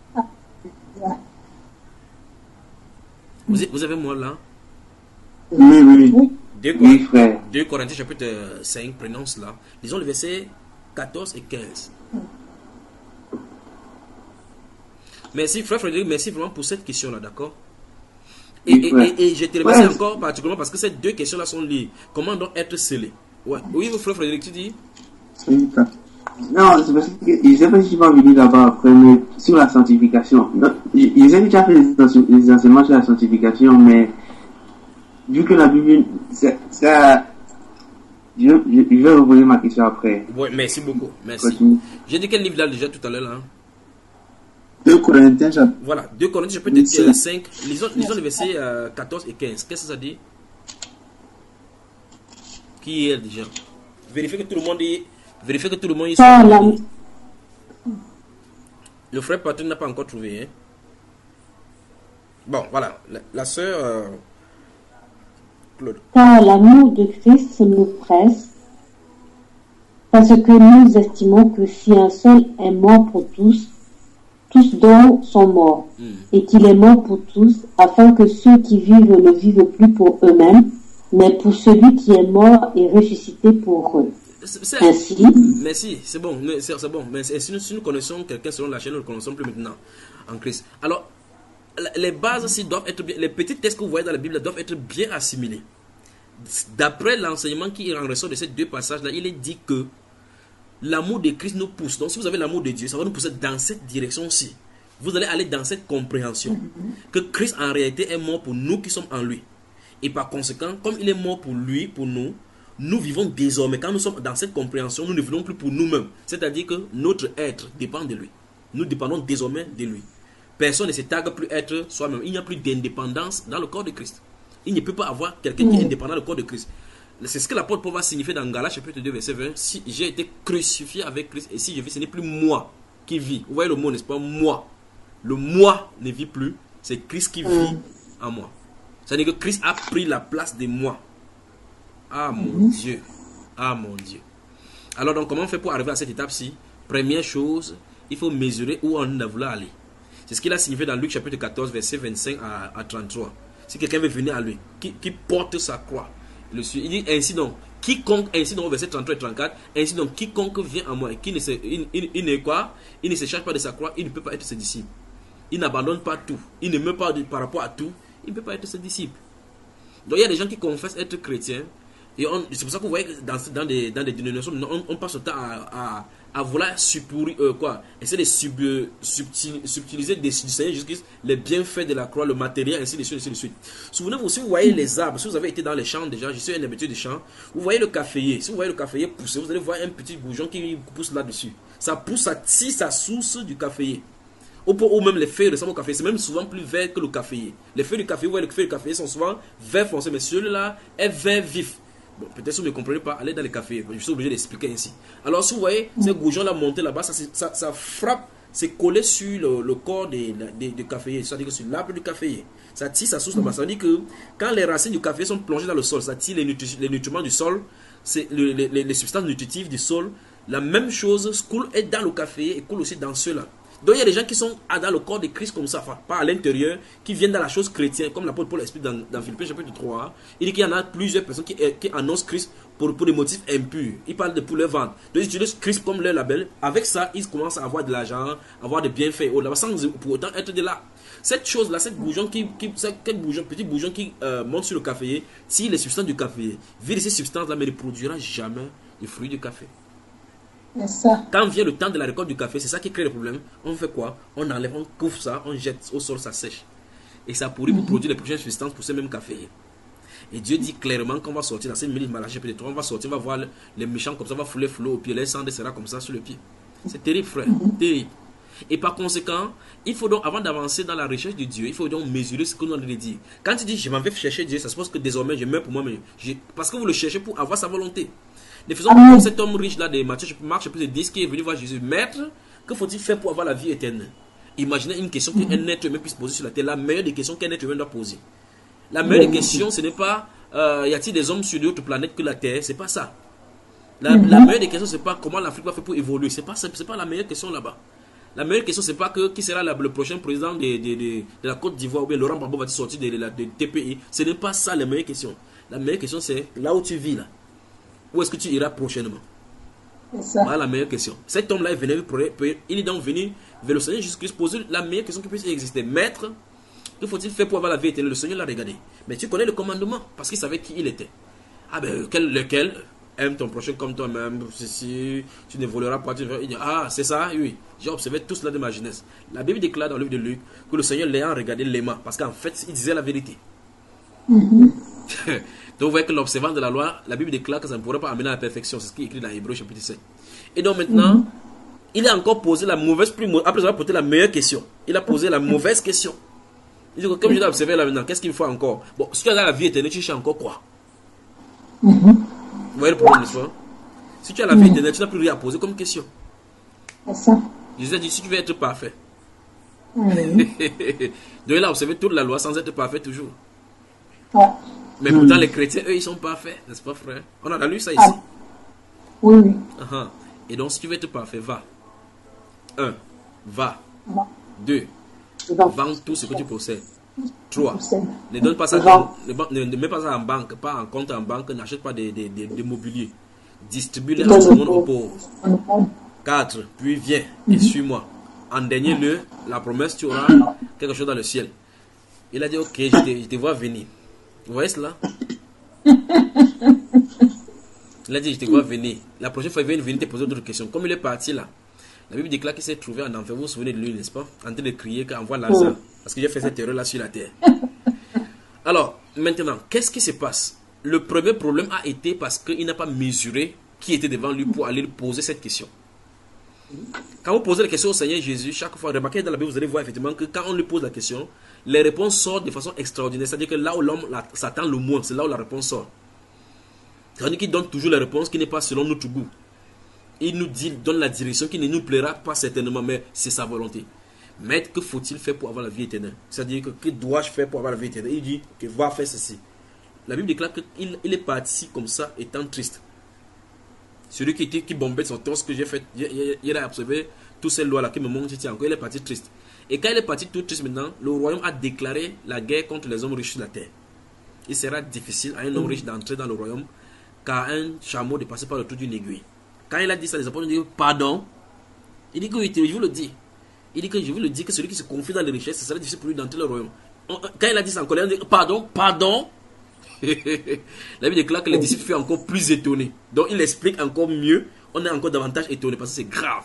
Vous, vous avez moi là? Oui, oui. deux oui, frère. deux Corinthiens chapitre cinq, prenons cela. Lisons le verset quatorze et quinze. Merci, frère Frédéric, merci vraiment pour cette question-là, d'accord? Et, et, et, et je te remercie ouais. encore particulièrement parce que ces deux questions-là sont liées. Comment donc être scellé? Ouais. Oui, frère Frédéric, tu dis? Non, c'est parce que je ne sais pas si je vais venir là-bas après, mais sur la sanctification. J'ai déjà fait des enseignements sur la sanctification, mais vu que la Bible, ça, ça je, je, je vais reposer ma question après. Oui, merci beaucoup. Merci. J'ai dit quel livre là déjà tout à l'heure là? deux Corinthiens chapitre. Voilà, deux Corinthiens chapitre cinq. Lisons, lisons les versets euh, quatorze et quinze. Qu'est-ce que ça dit? Qui est déjà? Vérifiez que tout le monde est. Vérifiez que tout le monde est. Ah, la... Le frère Patrick n'a pas encore trouvé. Hein? Bon, voilà. La, la sœur euh, Claude. Car l'amour de Christ nous presse, parce que nous estimons que si un seul est mort pour tous, tous donc sont morts, mm. et qu'il est mort pour tous, afin que ceux qui vivent ne vivent plus pour eux-mêmes, mais pour celui qui est mort et ressuscité pour eux. Ainsi. Merci, c'est bon, c'est bon. Mais si nous, si nous connaissons quelqu'un selon la chaîne, nous ne le connaissons plus maintenant en Christ. Alors, les bases aussi doivent être bien, les petits textes que vous voyez dans la Bible doivent être bien assimilés. D'après l'enseignement qui en ressort de ces deux passages-là, il est dit que l'amour de Christ nous pousse. Donc, si vous avez l'amour de Dieu, ça va nous pousser dans cette direction-ci. Vous allez aller dans cette compréhension mm-hmm. que Christ en réalité est mort pour nous qui sommes en lui. Et par conséquent, comme il est mort pour lui, pour nous, nous vivons désormais, quand nous sommes dans cette compréhension, nous ne vivons plus pour nous-mêmes. C'est-à-dire que notre être dépend de lui. Nous dépendons désormais de lui. Personne ne se targue plus être soi-même. Il n'y a plus d'indépendance dans le corps de Christ. Il ne peut pas avoir quelqu'un qui est indépendant dans le corps de Christ. C'est ce que l'apôtre Paul va signifier dans Galates chapitre deux, verset vingt. Si j'ai été crucifié avec Christ et si je vis, ce n'est plus moi qui vis. Vous voyez le mot, n'est-ce pas? Moi. Le moi ne vit plus. C'est Christ qui vit mm. en moi. C'est-à-dire que Christ a pris la place de moi. Ah mon mm. Dieu. Ah mon Dieu. Alors donc comment on fait pour arriver à cette étape-ci? Première chose, il faut mesurer où on a voulu aller. C'est ce qu'il a signifié dans Luc chapitre quatorze, verset vingt-cinq à, à trente-trois. Si quelqu'un veut venir à lui, qui, qui porte sa croix. Le, il dit ainsi donc, quiconque, ainsi donc, verset trente-trois et trente-quatre, ainsi donc, quiconque vient à moi et qui ne se, il, il, il ne quoi, il ne se charge pas de sa croix, il ne peut pas être ses disciples. Il n'abandonne pas tout, il ne meurt pas de, par rapport à tout, il ne peut pas être ses disciples. Donc il y a des gens qui confessent être chrétiens, et c'est pour ça que vous voyez que dans, dans, des, dans des dénominations, on, on passe le temps à, à, à vouloir suppurer, euh, quoi, essayer de sub, subtil, subtiliser des, du Seigneur Jésus-Christ les bienfaits de la croix, le matériel, ainsi de suite, ainsi de suite. Souvenez-vous, si vous voyez les arbres, si vous avez été dans les champs déjà, je suis un habitué des champs, vous voyez le caféier, si vous voyez le caféier pousser, vous allez voir un petit bourgeon qui pousse là-dessus. Ça pousse, ça tire sa source du caféier. Ou, ou même les feuilles ressemblent au café, c'est même souvent plus vert que le caféier. Les feuilles du café, vous voyez, les feuilles du café sont souvent vert foncé, mais celui-là est vert vif. Bon, peut-être si vous ne comprenez pas, allez dans les cafés. Je suis obligé d'expliquer ainsi. Alors, si vous voyez ces goujons-là monter là-bas, ça, ça, ça frappe, c'est collé sur le, le corps du de, de caféier, c'est-à-dire que sur l'arbre du caféier. Ça tire sa source là-bas. Ça veut dire que quand les racines du café sont plongées dans le sol, ça tire les, nutri les nutriments du sol, le, les, les, les substances nutritives du sol. La même chose coule est dans le café et coule aussi dans ceux-là. Donc il y a des gens qui sont dans le corps de Christ comme ça, enfin, pas à l'intérieur, qui viennent dans la chose chrétienne, comme l'apôtre Paul explique dans, dans Philippiens chapitre trois. Il dit qu'il y en a plusieurs personnes qui, qui annoncent Christ pour, pour des motifs impurs. Ils parlent de pour leur vendre. Donc ils utilisent Christ comme leur label. Avec ça, ils commencent à avoir de l'argent, à avoir des bienfaits, sans pour autant être de là. Cette chose-là, cette bougeon qui, qui cette bougeon, petit bougeon qui euh, monte sur le caféier, si les substances du café vide ces substances-là, mais ne produira jamais le fruit du café. Ça. Quand vient le temps de la récolte du café, c'est ça qui crée le problème. On fait quoi? On enlève, on couvre ça, on jette au sol, ça sèche. Et ça pourrit pour produire les prochaines substances pour ce même café. Et Dieu dit clairement qu'on va sortir dans cette minute Malachie chapitre trois, on va sortir, on va voir les méchants comme ça, on va fouler flot au pied, les cendres sera comme ça sur le pied. C'est terrible, frère, terrible. Et par conséquent, il faut donc, avant d'avancer dans la recherche de Dieu, il faut donc mesurer ce que nous allons dire. Quand tu dis je m'en vais chercher Dieu, ça suppose que désormais je meurs pour moi-même. Parce que vous le cherchez pour avoir sa volonté. Ne faisons pas comme cet homme riche là de Matthieu, Marc chapitre dix qui est venu voir Jésus. Maître, que faut-il faire pour avoir la vie éternelle? Imaginez une question qu'un être humain puisse poser sur la terre. La meilleure des questions qu'un être humain doit poser. La meilleure des questions, ce n'est pas euh, y a-t-il des hommes sur d'autres planètes que la Terre? C'est pas ça. La, la meilleure des questions, c'est pas comment l'Afrique va faire pour évoluer. C'est pas, c'est pas la meilleure question là-bas. La meilleure question, c'est pas que qui sera la, le prochain président de, de, de, de la Côte d'Ivoire ou bien Laurent Gbagbo va-t-il sortir de, de, de, de T P I. Ce n'est pas ça la meilleure question. La meilleure question, c'est là où tu vis là. Où est-ce que tu iras prochainement? C'est ça. Voilà la meilleure question. Cet homme-là est venu, il est donc venu vers le Seigneur Jésus-Christ poser la meilleure question qui puisse exister. Maître, que faut-il faire pour avoir la vie éternelle? Le Seigneur l'a regardé. Mais tu connais le commandement parce qu'il savait qui il était. Ah ben, lequel, lequel? Aime ton prochain comme toi-même. Si tu ne voleras pas, tu ne... Il dit, ah, c'est ça? Oui. J'ai observé tout cela de ma jeunesse. La Bible déclare dans le livre de Luc que le Seigneur l'ayant regardé l'aimant parce qu'en fait, il disait la vérité. Mm-hmm. Donc vous voyez que l'observance de la loi, la Bible déclare que ça ne pourrait pas amener à la perfection. C'est ce qui est écrit dans Hébreux chapitre sept. Et donc maintenant, mm-hmm. il a encore posé la mauvaise prime. Après avoir posé la meilleure question, il a posé la mauvaise question. Il dit que comme je dois observer là maintenant, qu'est-ce qu'il me faut encore? Bon, si tu as la vie éternelle, tu cherches encore quoi? Mm-hmm. Vous voyez le problème de soi? Si tu as la vie éternelle, tu n'as plus rien à poser comme question. C'est ça. Jésus a dit si tu veux être parfait. Mm-hmm. Donc il a observé toute la loi sans être parfait toujours. Ouais. Mais pourtant, mmh. les chrétiens, eux, ils sont parfaits, n'est-ce pas, frère? On a lu ça ici. Ah. Oui, oui. Uh-huh. Et donc, si tu veux être parfait, va. Un, va. Ouais. Deux, vends tout ce que tu possèdes. Trois, ne donne pas ça, ne, ne, ne mets pas ça en banque, pas en compte en banque, n'achète pas des de, de, de mobilier. Distribue-les à tout le monde aux pauvres. Quatre, puis viens et suis-moi. En dernier lieu, la promesse, tu auras quelque chose dans le ciel. Il a dit, ok, je te, je te vois venir. Vous voyez cela? Il a dit, je te vois venir. La prochaine fois, il vient venir te poser d'autres questions. Comme il est parti là, la Bible déclare qu'il s'est trouvé en enfer. Vous vous souvenez de lui, n'est-ce pas? En train de crier qu'envoie Lazare. Parce que j'ai fait cette erreur là sur la terre. Alors, maintenant, qu'est-ce qui se passe? Le premier problème a été parce qu'il n'a pas mesuré qui était devant lui pour aller lui poser cette question. Quand vous posez la question au Seigneur Jésus, chaque fois, remarquez dans la Bible, vous allez voir effectivement que quand on lui pose la question, les réponses sortent de façon extraordinaire. C'est-à-dire que là où l'homme s'attend le moins, c'est là où la réponse sort. C'est-à-dire qu'il donne toujours les réponses qui n'est pas selon notre goût. Il nous dit, donne la direction qui ne nous plaira pas certainement, mais c'est sa volonté. Mais que faut-il faire pour avoir la vie éternelle? C'est-à-dire que que dois-je faire pour avoir la vie éternelle? Il dit que va faire ceci. La Bible déclare qu'il il est parti comme ça, étant triste. Celui qui, était, qui bombait son torse que j'ai fait, il a observé toutes ces lois-là qui me montrent, encore, il est parti triste. Et quand il est parti tout triste maintenant, le royaume a déclaré la guerre contre les hommes riches de la terre. Il sera difficile à un homme riche d'entrer dans le royaume qu'à un chameau de passer par le trou d'une aiguille. Quand il a dit ça, les apôtres ont dit pardon. Il dit que oui, je vous le dis. Il dit que je vous le dis que celui qui se confie dans les richesses, ce sera difficile pour lui d'entrer dans le royaume. Quand il a dit ça en colère, on dit pardon, pardon. La Bible déclare que les disciples furent encore plus étonnés. Donc il explique encore mieux. On est encore davantage étonné parce que c'est grave.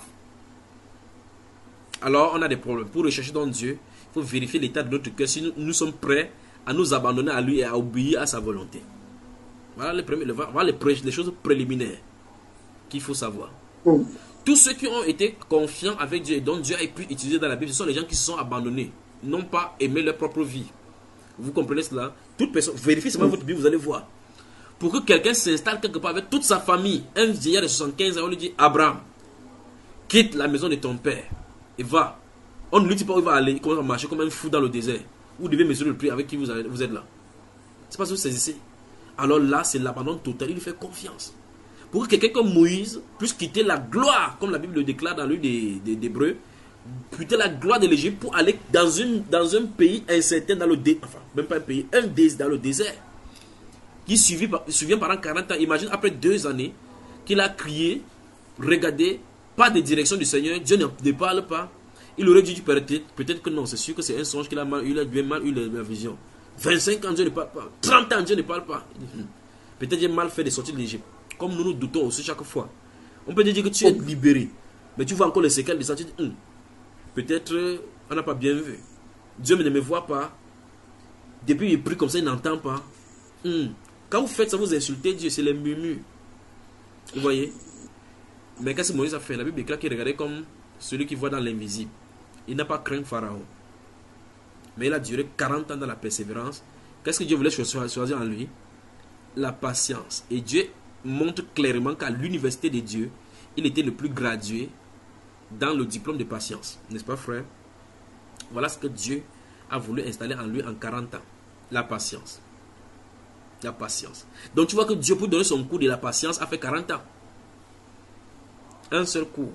Alors on a des problèmes. Pour rechercher dans Dieu, il faut vérifier l'état de notre cœur si nous, nous sommes prêts à nous abandonner à lui et à obéir à sa volonté. Voilà les, premiers, voilà les, pré, les choses préliminaires qu'il faut savoir. Tous ceux qui ont été confiants avec Dieu et dont Dieu a pu utiliser dans la Bible, ce sont les gens qui se sont abandonnés, n'ont pas aimé leur propre vie. Vous comprenez cela? Toute personne, vérifiez seulement votre Bible, vous allez voir. Pour que quelqu'un s'installe quelque part avec toute sa famille, un vieillard de soixante-quinze ans, on lui dit Abraham, quitte la maison de ton père et va. On ne lui dit pas où il va aller, il commence à marcher comme un fou dans le désert. Vous devez mesurer le prix avec qui vous, avez, vous êtes là. C'est pas ce que vous saisissez. Alors là, c'est l'abandon total, il lui fait confiance. Pour que quelqu'un comme Moïse puisse quitter la gloire, comme la Bible le déclare dans le livre des Hébreux, quitter la gloire de l'Égypte pour aller dans, une, dans un pays incertain, dans le désert, enfin, même pas un pays, un désert, dans le désert, qui suivi, suivi pendant quarante ans. Imagine, après deux années, qu'il a crié, regardez, pas de direction du Seigneur, Dieu ne, ne parle pas. Il aurait dit peut-être, peut-être que non, c'est sûr que c'est un songe qu'il a mal, il a bien mal eu la vision. vingt-cinq ans, Dieu ne parle pas. trente ans, Dieu ne parle pas. Peut-être j'ai mal fait de sortir de l'Égypte. Comme nous nous doutons aussi chaque fois. On peut te dire que tu es libéré. Mais tu vois encore les séquelles de ça. Tu dis, hum, peut-être on n'a pas bien vu. Dieu ne me voit pas. Depuis il prie comme ça, il n'entend pas. Hum. Quand vous faites ça, vous insultez Dieu. C'est les murmures. Vous voyez? Mais qu'est-ce que Moïse a fait? La Bible déclare qu'il regardait comme celui qui voit dans l'invisible. Il n'a pas craint Pharaon. Mais il a duré quarante ans dans la persévérance. Qu'est-ce que Dieu voulait choisir en lui? La patience. Et Dieu montre clairement qu'à l'université de Dieu, il était le plus gradué dans le diplôme de patience. N'est-ce pas, frère? Voilà ce que Dieu a voulu installer en lui en quarante ans. La patience. La patience. Donc tu vois que Dieu, pour donner son cours de la patience, a fait quarante ans. Un seul cours.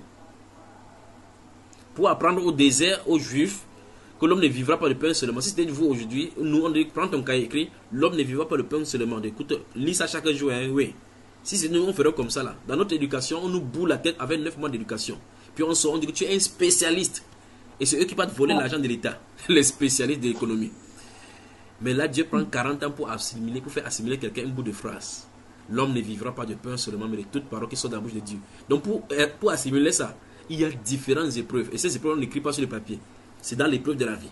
Pour apprendre au désert, aux Juifs, que l'homme ne vivra pas de pain seulement. Si c'était vous aujourd'hui, nous on dit, prends ton cahier écrit, l'homme ne vivra pas de pain seulement. Écoute, lis ça chaque jour, hein, oui. Si c'est nous, on ferait comme ça là. Dans notre éducation, on nous boule la tête avec neuf mois d'éducation. Puis on sort, on dit que tu es un spécialiste. Et c'est eux qui partent voler l'argent de l'État. Les spécialistes de l'économie. Mais là, Dieu prend quarante ans pour assimiler, pour faire assimiler quelqu'un un bout de phrase. L'homme ne vivra pas de pain seulement, mais de toutes paroles qui sont dans la bouche de Dieu. Donc pour, pour assimiler ça, il y a différentes épreuves. Et ces épreuves, on n'écrit pas sur le papier. C'est dans l'épreuve de la vie.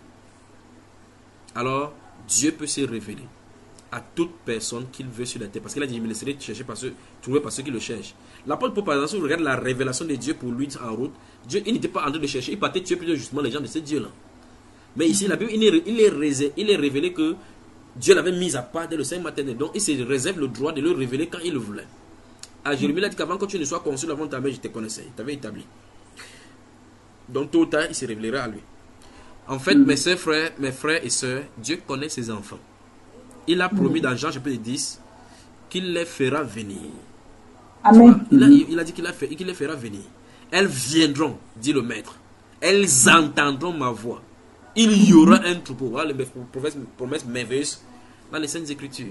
Alors, Dieu peut se révéler à toute personne qu'il veut sur la terre. Parce qu'il a dit, je me laisserai chercher par ceux, trouver par ceux qui le cherchent. L'apôtre Paul, par exemple, si vous regardez la révélation de Dieu pour lui en route, Dieu, il n'était pas en train de chercher, il partait tuer plutôt justement les gens de ce Dieu-là. Mais ici, la Bible, il est, il, est réservé, il est révélé que Dieu l'avait mis à part dès le sein maternel. Donc, il se réserve le droit de le révéler quand il le voulait. À Jérémie, il a dit qu'avant que tu ne sois conçu avant ta mère, je te connaissais, je t'avais établi. Donc, tôt ou tard, il se révélera à lui. En fait, mes soeurs, frères, mes frères et sœurs, Dieu connaît ses enfants. Il a promis dans Jean chapitre dix qu'il les fera venir. Amen. Il a, il a dit qu'il fait, qu'il les fera venir. Elles viendront, dit le maître. Elles entendront ma voix. Il y aura un troupeau. Voilà les promesses, promesses merveilleuses dans les Saintes Écritures.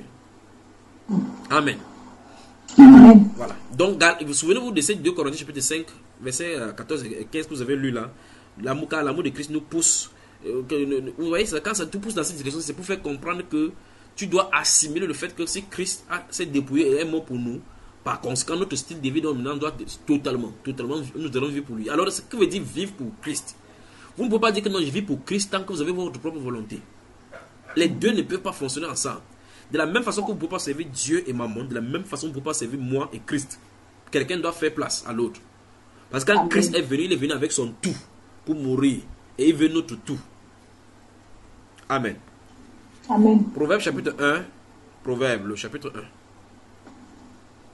Amen. Amen. Voilà. Donc, vous souvenez-vous de ces deux Corinthiens chapitre cinq, versets quatorze et quinze que vous avez lu là. L'amour, car l'amour de Christ nous pousse. Euh, que, vous voyez, quand ça te pousse dans cette direction, c'est pour faire comprendre que tu dois assimiler le fait que si Christ s'est dépouillé et est mort pour nous, par conséquent, notre style de vie dominant doit être totalement, totalement, nous devons vivre pour lui. Alors, ce que veut dire vivre pour Christ? Vous ne pouvez pas dire que non, je vis pour Christ tant que vous avez votre propre volonté. Les deux ne peuvent pas fonctionner ensemble. De la même façon que vous ne pouvez pas servir Dieu et Mammon, de la même façon que vous ne pouvez pas servir moi et Christ. Quelqu'un doit faire place à l'autre. Parce que quand Amen. Christ est venu, il est venu avec son tout pour mourir. Et il veut notre tout. Amen. Amen. Proverbe chapitre un. Proverbe, le chapitre un.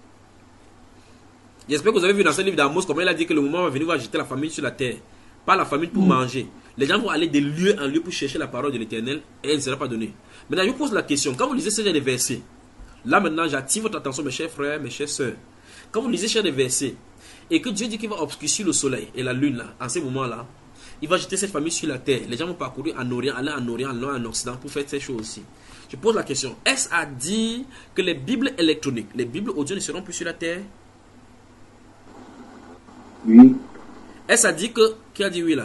J'espère que vous avez vu dans ce livre d'Amos comment il a dit que le moment va venir, va jeter la famine sur la terre. Pas la famine pour mmh. manger. Les gens vont aller de lieu en lieu pour chercher la parole de l'Éternel et elle ne sera pas donnée. Maintenant, je vous pose la question. Quand vous lisez ce genre de versets, là maintenant, j'attire votre attention, mes chers frères, mes chères sœurs. Quand vous lisez ce genre de versets et que Dieu dit qu'il va obscurcir le soleil et la lune, là, en ce moment-là, il va jeter cette famille sur la terre. Les gens vont parcourir en Orient, aller en Orient, aller en Occident pour faire ces choses aussi. Je pose la question. Est-ce à dire que les Bibles électroniques, les Bibles audio ne seront plus sur la terre? Oui. Est-ce à dire que... Qui a dit oui là?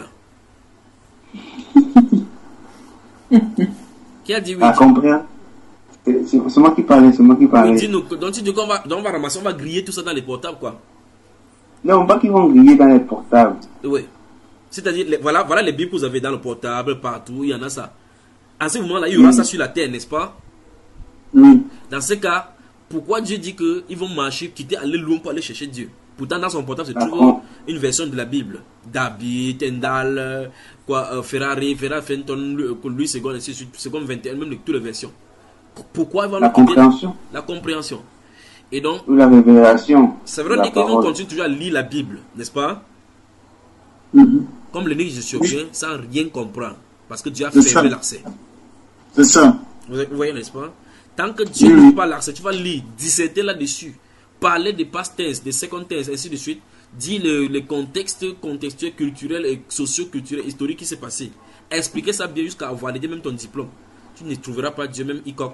Qui a dit oui? Ah, comprends. C'est moi qui parlais, c'est moi qui parlais. Oui, dis-nous, donc tu dis qu'on va, on va ramasser, on va griller tout ça dans les portables, quoi. Non, pas qu'ils vont griller dans les portables. Oui. C'est-à-dire, les, voilà, voilà les bibles que vous avez dans le portable, partout, il y en a ça. En ce moment-là, il y aura oui. ça sur la terre, n'est-ce pas? Oui. Dans ce cas, pourquoi Dieu dit qu'ils vont marcher, quitter, aller loin pour aller chercher Dieu? Pourtant, dans son portable, c'est toujours une version de la Bible. David, Tendal, quoi, euh, Ferrari, Ferrari, Fenton, Louis deux, ainsi de suite, seconde vingt et un, même de toutes les versions. Pourquoi ils vont la compréhension. La compréhension. Et donc, ou la révélation. C'est vrai qu'ils vont continuer toujours à lire la Bible, n'est-ce pas? Mm-hmm. Comme le nez je survient oui. sans rien comprendre. Parce que Dieu a fermé l'accès. C'est ça. Vous voyez, n'est-ce pas? Tant que Dieu n'ouvre oui. pas l'accès, tu vas lire, disserter là-dessus, parler des past tense, des second tense, ainsi de suite, dire le, le contexte contextuel, culturel et socio-culturel, historique qui s'est passé. Expliquer ça bien jusqu'à valider même ton diplôme. Tu ne trouveras pas Dieu même icône.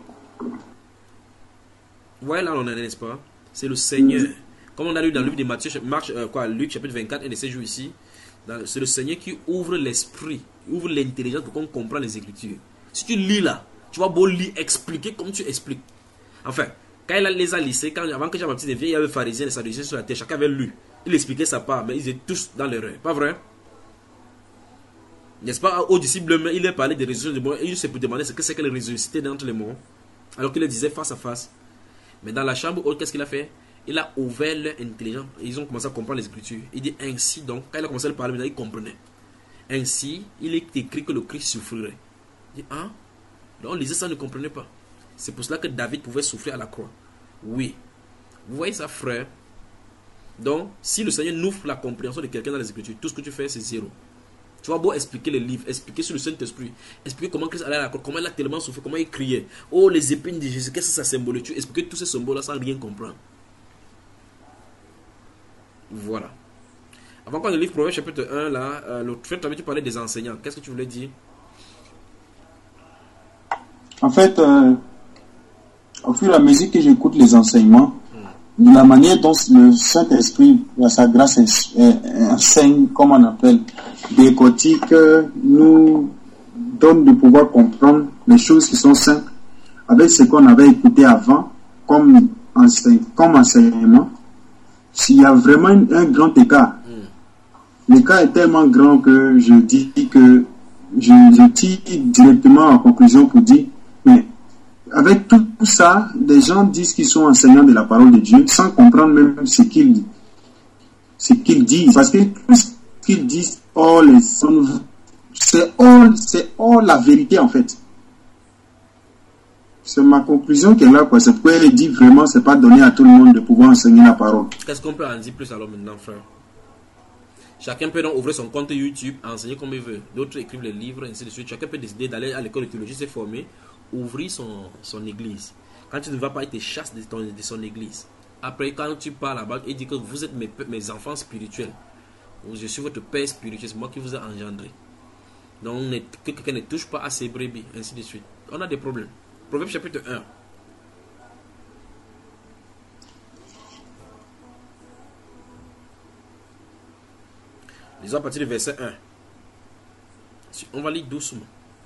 Vous voyez là on en est, n'est-ce pas? C'est le Seigneur. Mm-hmm. Comme on a lu dans le livre de Matthieu, Marc, euh, quoi, Luc chapitre vingt-quatre, un de ces jours ici. C'est le Seigneur qui ouvre l'esprit, ouvre l'intelligence pour qu'on comprenne les Écritures. Si tu lis là, tu vas beau lire, expliquer comme tu expliques. Enfin, quand il les a lissés, quand, avant que Jean-Baptiste ne vienne, il y avait les pharisiens, les sadducéens sur la terre, chacun avait lu. Il expliquait sa part, mais ils étaient tous dans l'erreur. Pas vrai? N'est-ce pas? Aux disciples, il a parlé des résurrections des morts, et il s'est demandé ce que c'est que les ressuscités d'entre les morts, alors qu'il les disait face à face. Mais dans la chambre haute, qu'est-ce qu'il a fait? Il a ouvert leur intelligence. Ils ont commencé à comprendre les Écritures. Il dit ainsi donc, quand il a commencé à parler, il comprenait. Ainsi, il est écrit que le Christ souffrirait. Il dit, hein? Donc on lisait ça, on ne comprenait pas. C'est pour cela que David pouvait souffrir à la croix. Oui. Vous voyez ça, frère? Donc, si le Seigneur n'ouvre la compréhension de quelqu'un dans les Écritures, tout ce que tu fais, c'est zéro. Tu vas beau expliquer les livres, expliquer sur le Saint-Esprit, expliquer comment Christ allait à la croix, comment il a tellement souffert, comment il criait. Oh, les épines de Jésus, qu'est-ce que ça symbolise? Tu expliquer tous ces symboles-là sans rien comprendre. Voilà. Avant qu'on ait le livre Proverbe chapitre un, là, euh, l'autre fois, tu parlais des enseignants. Qu'est-ce que tu voulais dire? En fait, euh, au fur et à mesure que j'écoute les enseignements, mm. de la manière dont le Saint-Esprit, sa grâce, enseigne, comme on appelle, décortique, nous donne de pouvoir comprendre les choses qui sont simples avec ce qu'on avait écouté avant comme, enseigne, comme enseignement. S'il y a vraiment un, un grand écart, mm. l'écart est tellement grand que je dis que je, je tire directement en conclusion pour dire, mais avec tout ça, des gens disent qu'ils sont enseignants de la parole de Dieu sans comprendre même ce qu'ils ce qu'ils disent. Parce que tout ce qu'ils disent, oh, les, c'est all, c'est all la vérité en fait. C'est ma conclusion qui est là, quoi. C'est pourquoi elle dit vraiment, c'est pas donné à tout le monde de pouvoir enseigner la parole. Qu'est-ce qu'on peut en dire plus alors maintenant, frère? Chacun peut donc ouvrir son compte YouTube, enseigner comme il veut. D'autres écrivent les livres, ainsi de suite. Chacun peut décider d'aller à l'école de théologie, se former, ouvrir son, son église. Quand tu ne vas pas, il te chasse de, ton, de son église. Après, quand tu parles là-bas, il dit que vous êtes mes, mes enfants spirituels. Je suis votre père spirituel, c'est moi qui vous ai engendré. Donc, que quelqu'un ne touche pas à ses brebis, ainsi de suite. On a des problèmes. Proverbe chapitre un. Lisons à partir du verset un. On va lire doucement.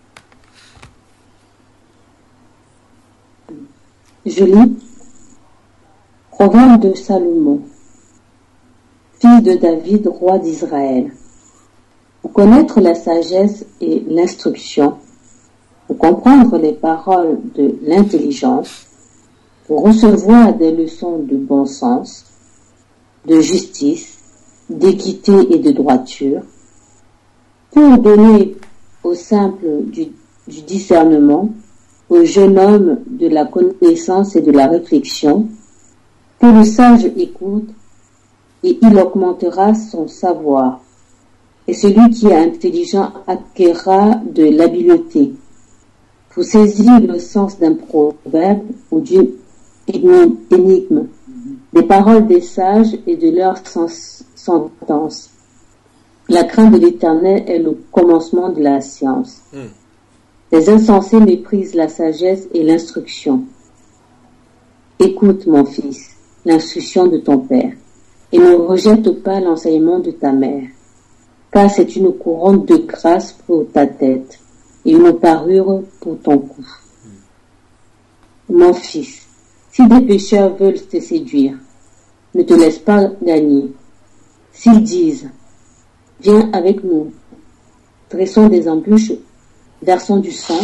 Je lis Proverbe de Salomon, fils de David, roi d'Israël. Pour connaître la sagesse et l'instruction, pour comprendre les paroles de l'intelligence, pour recevoir des leçons de bon sens, de justice, d'équité et de droiture, pour donner au simple du, du discernement, au jeune homme de la connaissance et de la réflexion, que le sage écoute et il augmentera son savoir. Et celui qui est intelligent acquérera de l'habileté. Pour saisir le sens d'un proverbe ou d'une énigme, des paroles des sages et de leurs sentences. La crainte de l'Éternel est le commencement de la science. Mm. Les insensés méprisent la sagesse et l'instruction. Écoute, mon fils, l'instruction de ton père, et ne rejette pas l'enseignement de ta mère, car c'est une couronne de grâce pour ta tête et une parure pour ton cou. Mm. Mon fils, si des pécheurs veulent te séduire, ne te laisse pas gagner. S'ils disent, viens avec nous, dressons des embûches, versons du sang,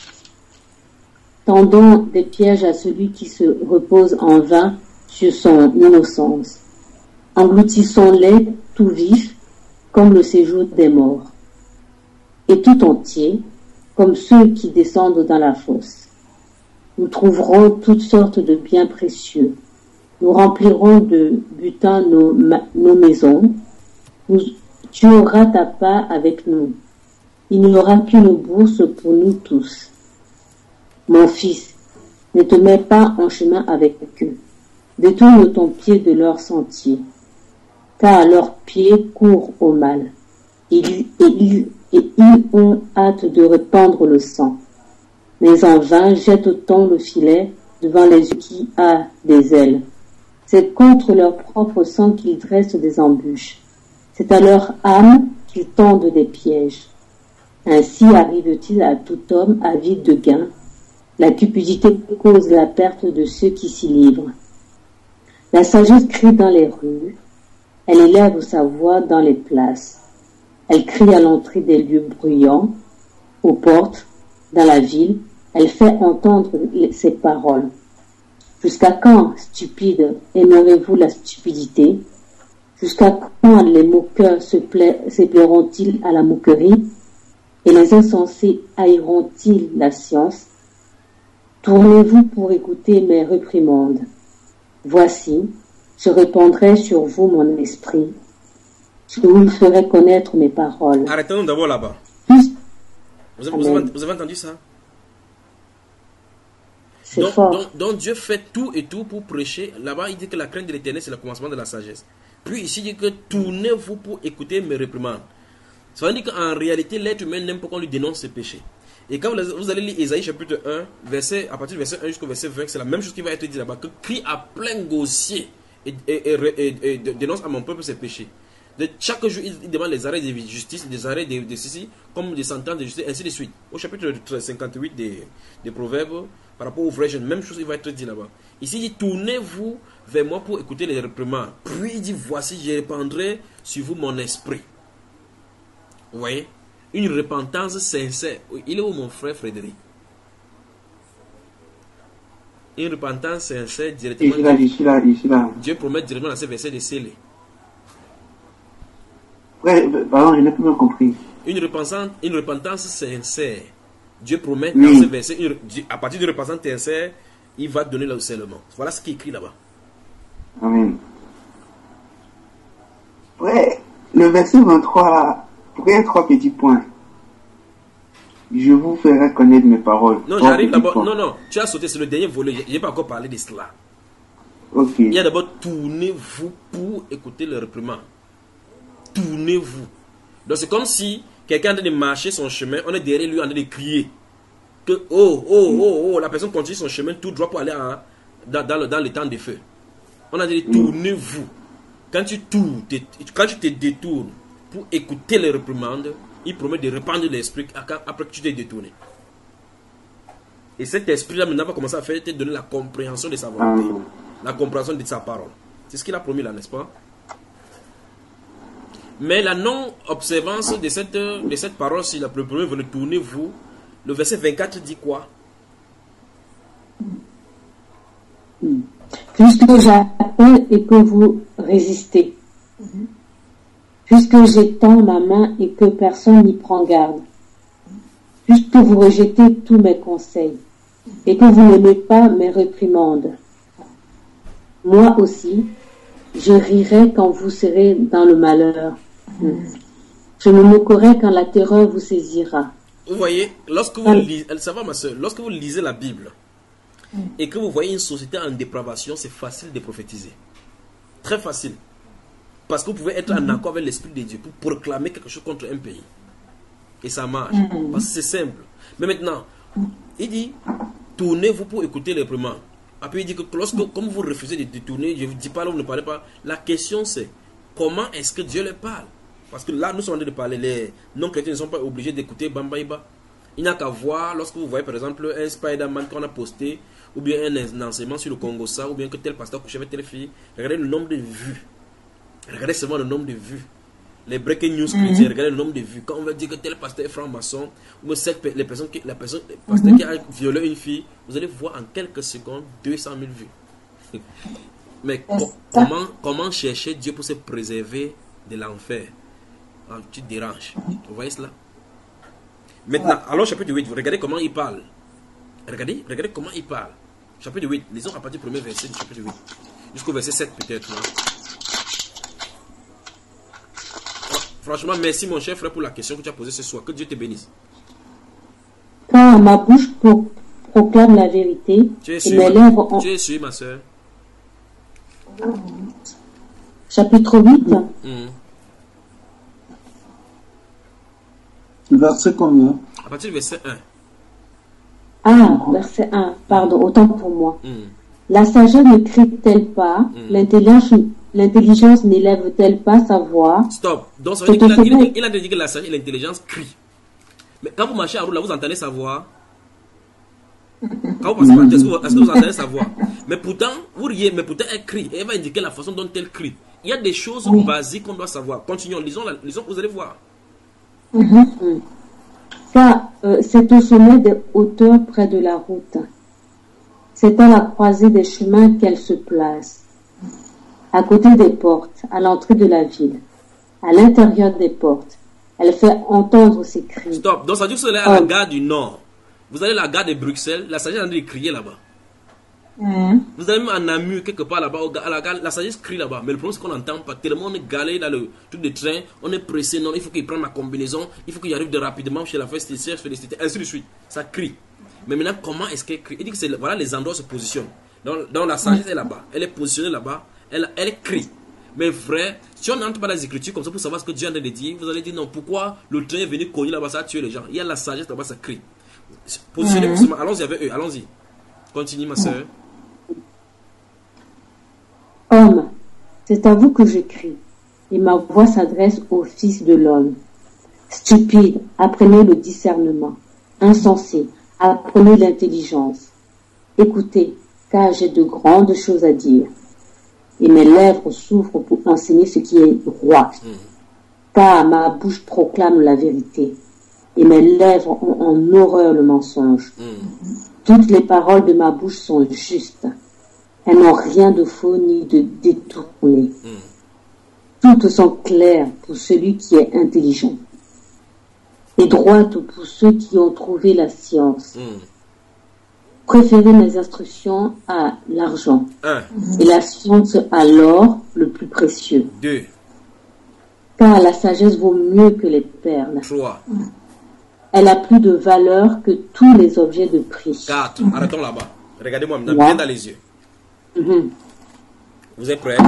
tendons des pièges à celui qui se repose en vain sur son innocence. Engloutissons-les tout vifs, comme le séjour des morts, et tout entier, comme ceux qui descendent dans la fosse. Nous trouverons toutes sortes de biens précieux. Nous remplirons de butin nos, nos maisons. Nous, tu auras ta part avec nous. Il n'y aura qu'une bourse pour nous tous. Mon fils, ne te mets pas en chemin avec eux. Détourne ton pied de leur sentier, car leurs pieds courent au mal, et ils, et ils, et ils ont hâte de répandre le sang. Mais en vain jette-t-on le filet devant les yeux qui a des ailes. C'est contre leur propre sang qu'ils dressent des embûches. C'est à leur âme qu'ils tendent des pièges. Ainsi arrive-t-il à tout homme avide de gain. La cupidité cause la perte de ceux qui s'y livrent. La sagesse crie dans les rues. Elle élève sa voix dans les places. Elle crie à l'entrée des lieux bruyants, aux portes, dans la ville. Elle fait entendre ses paroles. Jusqu'à quand, stupides, aimerez-vous la stupidité? Jusqu'à quand les moqueurs se, pla- se plairont-ils à la moquerie? Et les insensés haïront-ils la science? Tournez-vous pour écouter mes réprimandes. Voici, je répandrai sur vous mon esprit. Je vous ferai connaître mes paroles. Arrêtons d'abord là-bas. Plus... Vous avez, vous, avez, vous avez entendu ça? C'est donc, fort. Donc, donc Dieu fait tout et tout pour prêcher. Là-bas, il dit que la crainte de l'Éternel, c'est le commencement de la sagesse. Puis ici, il dit que tournez-vous pour écouter mes réprimandes. Ça veut dire qu'en réalité, l'être humain n'aime pas qu'on lui dénonce ses péchés. Et quand vous allez lire Ésaïe chapitre un, verset, à partir du verset un jusqu'au verset vingt, c'est la même chose qui va être dit là-bas, que crie à plein gosier et, et, et, et, et dénonce à mon peuple ses péchés. De chaque jour, il demande les arrêts de justice, des arrêts de, de ceci, comme des sentences de justice, ainsi de suite. Au chapitre cinquante-huit des, des Proverbes, par rapport aux vrais jeunes, même chose il va être dit là-bas. Ici, il dit, tournez-vous vers moi pour écouter les réprimandes. Puis il dit, voici, je répandrai sur vous mon esprit. Vous voyez? Une repentance sincère. Il est où mon frère Frédéric? Une repentance sincère directement. Ici là, ici là, ici là. Dieu promet directement dans ces versets de sceller. Ouais, pardon, je n'ai plus bien compris. Une repentance, une repentance sincère. Dieu promet oui. dans ces versets, une, à partir de repentance sincère, il va donner le scellement. Voilà ce qui est écrit là-bas. Amen. Ouais, le verset vingt-trois là, pourquoi il y a trois petits points? Je vous ferai connaître mes paroles. Non, j'arrive d'abord. Non, non, tu as sauté, c'est le dernier volet. Je n'ai pas encore parlé de cela. Ok. Il y a d'abord tournez-vous pour écouter le réprimand. Tournez-vous. Donc c'est comme si quelqu'un est en train de marcher son chemin, on est derrière lui en train de crier que oh, oh, oh, oh, la personne continue son chemin tout droit pour aller en, dans, dans, le, dans le temps de feu. On a dit tournez-vous. Quand tu tournes, quand tu te détournes pour écouter les réprimandes, il promet de répandre l'esprit après que tu t'es détourné. Et cet esprit-là maintenant va commencer à faire te donner la compréhension de sa volonté, la compréhension de sa parole. C'est ce qu'il a promis là, n'est-ce pas? Mais la non-observance de cette, de cette parole, si la premier veut le tourner, vous, le verset vingt-quatre dit quoi? Puisque j'appelle et que vous résistez. Puisque j'étends ma main et que personne n'y prend garde. Puisque vous rejetez tous mes conseils et que vous n'aimez pas mes réprimandes. Moi aussi, Je rirai quand vous serez dans le malheur. Je me moquerai quand la terreur vous saisira. Vous voyez, lorsque vous lisez, ça va ma soeur, lorsque vous lisez la Bible et que vous voyez une société en dépravation, c'est facile de prophétiser. Très facile. Parce que vous pouvez être en accord avec l'Esprit de Dieu pour proclamer quelque chose contre un pays. Et ça marche. Parce que c'est simple. Mais maintenant, il dit, tournez-vous pour écouter les primaires. Après, il dit que lorsque, comme vous refusez de, de tourner, je ne vous dis pas là, vous ne parlez pas. La question c'est, comment est-ce que Dieu les parle? Parce que là, nous sommes en train de parler. Les non-chrétiens ne sont pas obligés d'écouter Bambaïba. Il n'y a qu'à voir, lorsque vous voyez par exemple un Spider-Man qu'on a posté, ou bien un enseignement sur le Congo, ça, ou bien que tel pasteur couche avec telle fille, regardez le nombre de vues. Regardez seulement le nombre de vues. Les breaking news chrétiens, mm-hmm. regardez le nombre de vues. Quand on va dire que tel pasteur est franc-maçon, ou cette, les personnes qui, la personne, le pasteur mm-hmm. qui a violé une fille, vous allez voir en quelques secondes deux cent mille vues. Mais co comment, comment chercher Dieu pour se préserver de l'enfer? Ah, tu te déranges. Vous voyez cela? Maintenant, alors chapitre huit, vous regardez comment il parle. Regardez, regardez comment il parle. Chapitre huit, lisons à partir du premier verset du chapitre huit. Jusqu'au verset sept peut-être. Hein. Franchement, merci mon cher frère pour la question que tu as posée ce soir. Que Dieu te bénisse. Quand ma bouche pro proclame la vérité, tu es et mes lèvres en... Tu es sûr, ma soeur. Chapitre huit. Mm. Verset combien? À partir du verset un. Ah, verset un. Pardon, autant pour moi. Mm. La sagesse ne crie-t-elle pas? Mm. L'intelligence... L'intelligence n'élève-t-elle pas sa voix? Stop. Donc ça veut dire qu'il a, il, il a dit que la sagesse et l'intelligence crient. Mais quand vous marchez à route, là, vous entendez sa voix. Quand vous passez par est-ce que, est-ce que vous entendez sa voix? Mais pourtant, vous riez, mais pourtant elle crie. Et elle va indiquer la façon dont elle crie. Il y a des choses oui. basiques qu'on doit savoir. Continuons, lisons, la, lisons, vous allez voir. Mm-hmm. Ça, euh, c'est au sommet des hauteurs près de la route. C'est à la croisée des chemins qu'elle se place. À côté des portes, à l'entrée de la ville, à l'intérieur des portes. Elle fait entendre ses cris. Stop. Donc ça veut dire que vous allez à la gare du Nord. Vous allez à la gare de Bruxelles, la sagesse est en train de crier là-bas. Mm. Vous allez même en Namur, quelque part là-bas, à la gare, la sagesse crie là-bas. Mais le problème c'est qu'on n'entend pas. Tellement on est galé dans le truc de train, on est pressé, non, il faut qu'il prenne ma combinaison, il faut qu'il arrive de rapidement chez la félicité, félicité, ainsi de suite. Ça crie. Mais maintenant, comment est-ce qu'elle crie? Il dit que c'est, voilà, les endroits se positionnent. Donc, donc la sagesse est là-bas. Elle est positionnée là-bas. Elle, elle crie. Mais frère, si on n'entre pas dans les Écritures comme ça pour savoir ce que Dieu a dit, vous allez dire non, pourquoi le train est venu cogner là-bas, ça a tué les gens. Il y a la sagesse là-bas, ça crie. Positionnez-vous, mm-hmm. allons-y avec eux, allons-y. Continue ma soeur. Homme, c'est à vous que je crie, et ma voix s'adresse au Fils de l'homme. Stupide, apprenez le discernement. Insensé, apprenez l'intelligence. Écoutez, car j'ai de grandes choses à dire. Et mes lèvres s'ouvrent pour enseigner ce qui est droit. Mm. Car ma bouche proclame la vérité. Et mes lèvres ont en horreur le mensonge. Mm. Toutes les paroles de ma bouche sont justes. Elles n'ont rien de faux ni de détourné. Mm. Toutes sont claires pour celui qui est intelligent. Et droites pour ceux qui ont trouvé la science. Mm. Préférez mes instructions à l'argent. Un. Et la science à l'or le plus précieux. Deux. Car la sagesse vaut mieux que les perles. Trois. Elle a plus de valeur que tous les objets de prix. Quatre. Arrêtons là-bas. Regardez-moi maintenant, bien dans les yeux. Mm-hmm. Vous êtes prêts?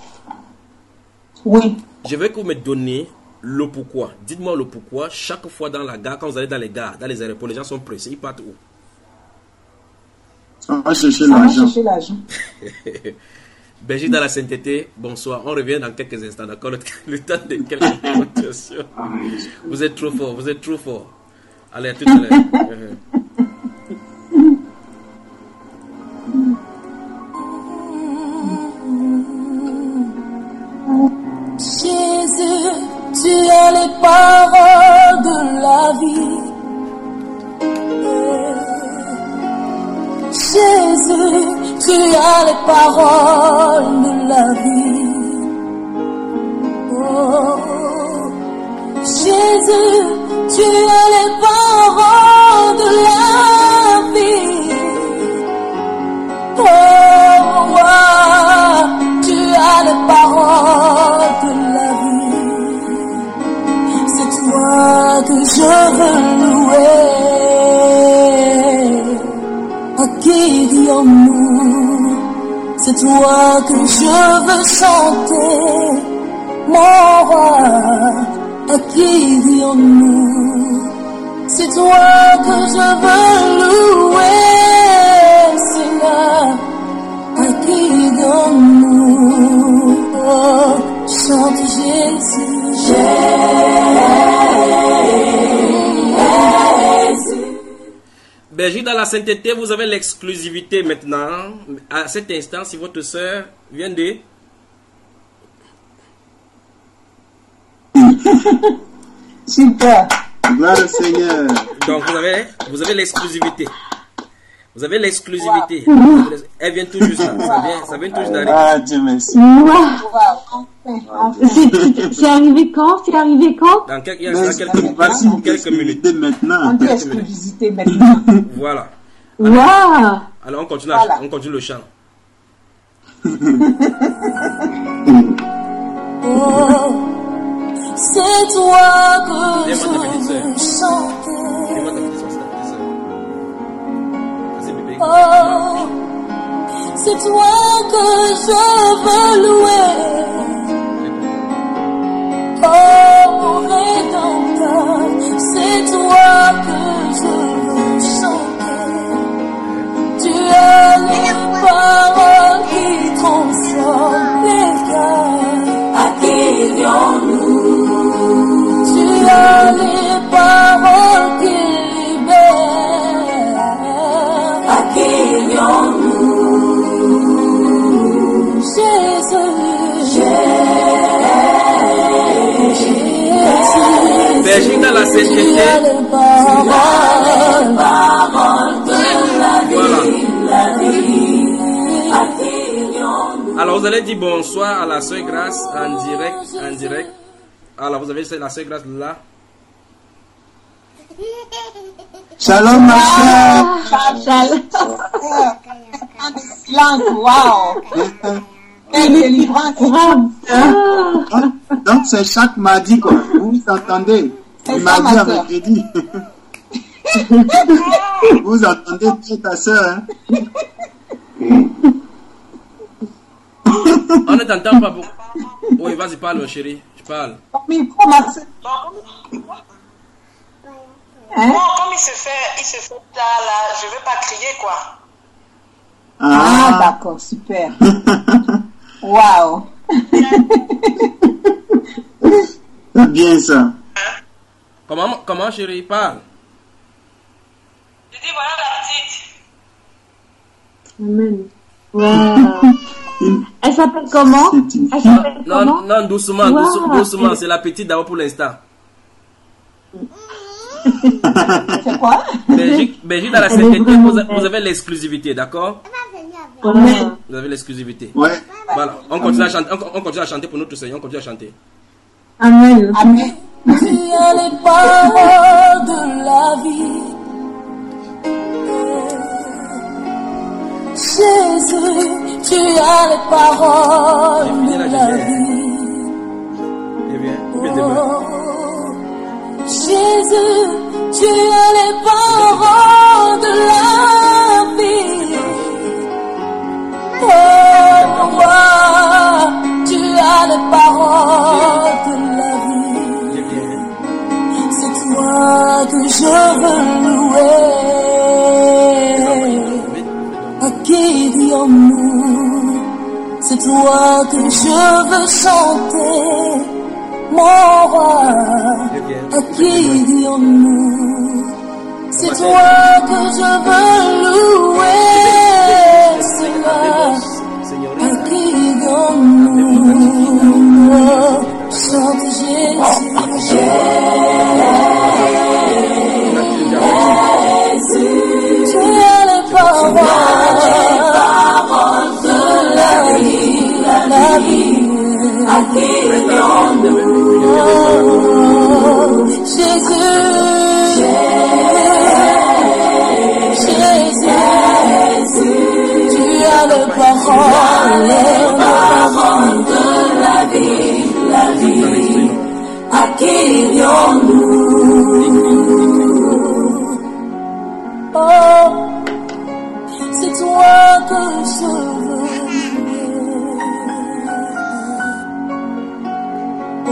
Oui. Je vais que vous me donniez le pourquoi. Dites-moi le pourquoi. Chaque fois dans la gare, quand vous allez dans les gares, dans les aéroports, les gens sont pressés. Ils partent où? On va chercher l'argent. Belgique dans la sainteté, bonsoir. On revient dans quelques instants, d'accord? Le, le temps de quelques commentations. Vous êtes trop fort, vous êtes trop fort. Allez, à tout à l'heure. Jésus, tu as les paroles de la vie. Jésus, tu as les paroles de la vie. Oh, Jésus, tu as les paroles de la vie. Oh, wow, tu as les paroles toi que je veux chanter, mon roi, à qui dirons-nous? C'est toi que je veux louer, Seigneur, à qui dirons-nous? Oh, chante Jésus, Jésus. Belgique dans la sainteté, vous avez l'exclusivité maintenant. À cet instant, si votre soeur vient de... Super. Gloire au Seigneur. Donc vous avez, vous avez l'exclusivité. Vous avez l'exclusivité. Elle vient tout juste là. Ça vient, ça vient tout juste d'arriver. Ah, Dieu merci. Wow. C'est c'est arrivé quand? C'est arrivé quand? Dans quelques, il y a dans quelques, Voici quelques, une quelques minutes. exclusivité maintenant. On dit exclusivité maintenant. Voilà. Wow. Alors on continue, à- Voilà. on continue le chant. Oh, c'est toi que Dis-moi ta petite je sœur. veux chanter. Dis-moi ta petite soeur, c'est ta petite soeur. Ça, c'est bébé. Oh, c'est toi que je veux louer. Oh, mon Rédempteur, c'est toi que je veux chanter. Tu as les paroles qui transforment les cœurs. À qui irions-nous? Tu as les paroles qui libèrent. À qui irions-nous? Jésus, Jésus. Belgique dans la Tu sainteté. as les paroles, paroles de la vie, la vie. À qui irions-nous? Alors vous allez dire bonsoir à la sœur Grâce en direct, en direct. Alors vous avez la sœur Grâce là. Shalom, ma soeur. Silence, wow. Quelle délivrance. Donc, c'est chaque mardi, quoi. Vous vous entendez? C'est Du ça, mardi ma à soeur. mercredi. Vous entendez bien ta soeur, hein? On ne t'entend pas beaucoup. Oui, vas-y, parle, mon chéri. Je parle. Mais comment ça? Hein? Bon, comme il se fait, il se fait tard là, je vais pas crier quoi. Ah, Ah, d'accord, super. Waouh. c'est bien ça. Comment, comment chéri, parle. Je dis voilà la petite. Amen. Wow. Elle s'appelle comment? C'est une Elle fille. s'appelle Non, comment? non, doucement, Wow. doucement, doucement. C'est la petite d'abord pour l'instant. C'est quoi? Belgique, Belgique dans la Elle est sainteté, vraiment vous, a- belle. vous avez l'exclusivité, d'accord? Amen. Vous avez l'exclusivité. Ouais. Voilà, on continue à chanter, on, on continue à chanter pour notre Seigneur, on continue à chanter. Amen. Amen. Tu as les paroles de la vie. Jésus, tu as les paroles J'ai fini de là, la je viens. vie. Eh bien, ou bien demain. Oh, Jésus, tu as les paroles de la vie. Oh, roi, tu as les paroles de la vie. Eh bien, C'est toi que je veux louer. À qui dirons-nous? C'est toi que je veux chanter, mon roi. eh bien. À qui dirons-nous? C'est toi que je veux louer, Seigneur. À qui dirons-nous? Chante Jésus, Jésus. Tu as les paroles, de la vie, la vie. À qui dirons-nous? Oh, Jésus, Jésus, tu as les paroles, les paroles de la vie, la vie. À qui dirons-nous? Oh, c'est toi que je veux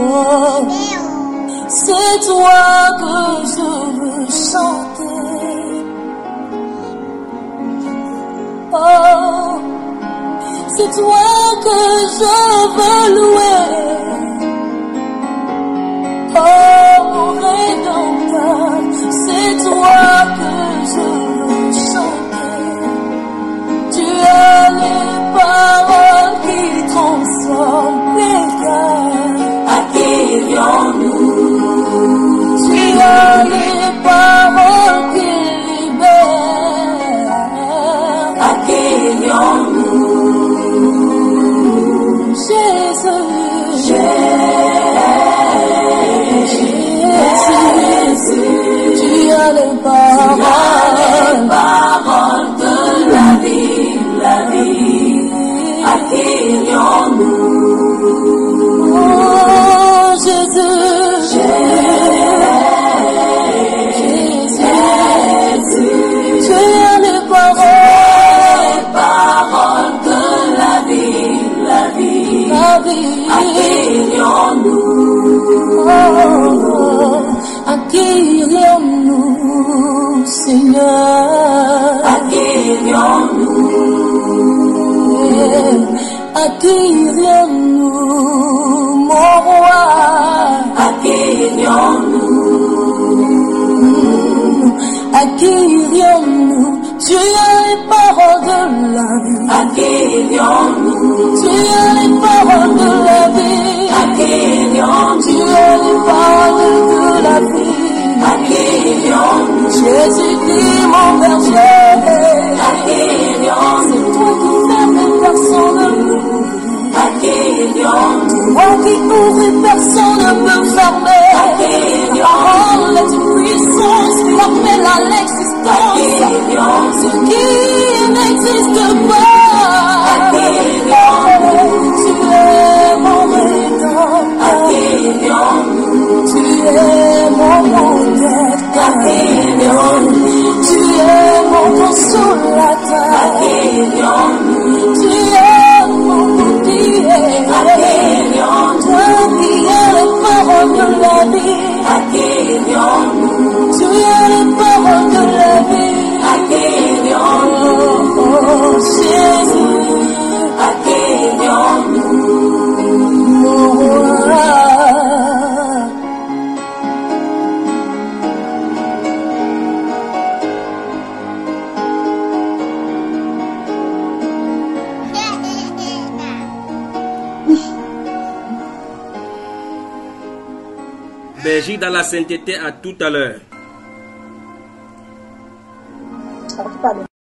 Oh, c'est toi que je veux chanter. Oh, c'est toi que je veux louer. Oh, mon Rédempteur, c'est toi que je veux chanter. Tu as les paroles qui transforment les cœurs. À qui irions-nous? Tu as les paroles qui libèrent. À qui irions-nous? Jésus, Jésus, tu as les paroles, les paroles de la vie, la vie. À qui irions-nous? Oh, Jésus, Jésus, tu as les paroles, les paroles de la vie, la vie, la vie. À qui irions-nous? Oh, à qui irions-nous, Seigneur? À qui irions-nous? À qui irions-nous, mon roi? À qui irions-nous? À qui irions-nous? Tu as les paroles de la vie. À qui irions-nous? Tu as les paroles de la vie. À qui irions-nous? Tu as les paroles de la vie. À qui irions-nous? Jésus-Christ, mon berger. À qui irions-nous? C'est toi qui fermes, personne ne peut. À qui irions-nous? Toi qui ouvres, personne ne peut fermer. À qui irions-nous? Parole est une puissance qui appelle à l'existence. À qui irions-nous? Ce qui n'existe pas. À qui irions-nous? Tu es mon Rédempteur. À qui irions-nous? Tu es mon modèle. À qui irions-nous? Tu es mon consolateur. À qui irions-nous? Tu es mon bouclier. À qui irions-nous? Toi qui as les paroles de la vie. À qui irions-nous? Tu as les paroles de la vie. À qui irions-nous? Oh, Jésus. À qui irions-nous, mon roi? Belgique dans la sainteté, à tout à l'heure.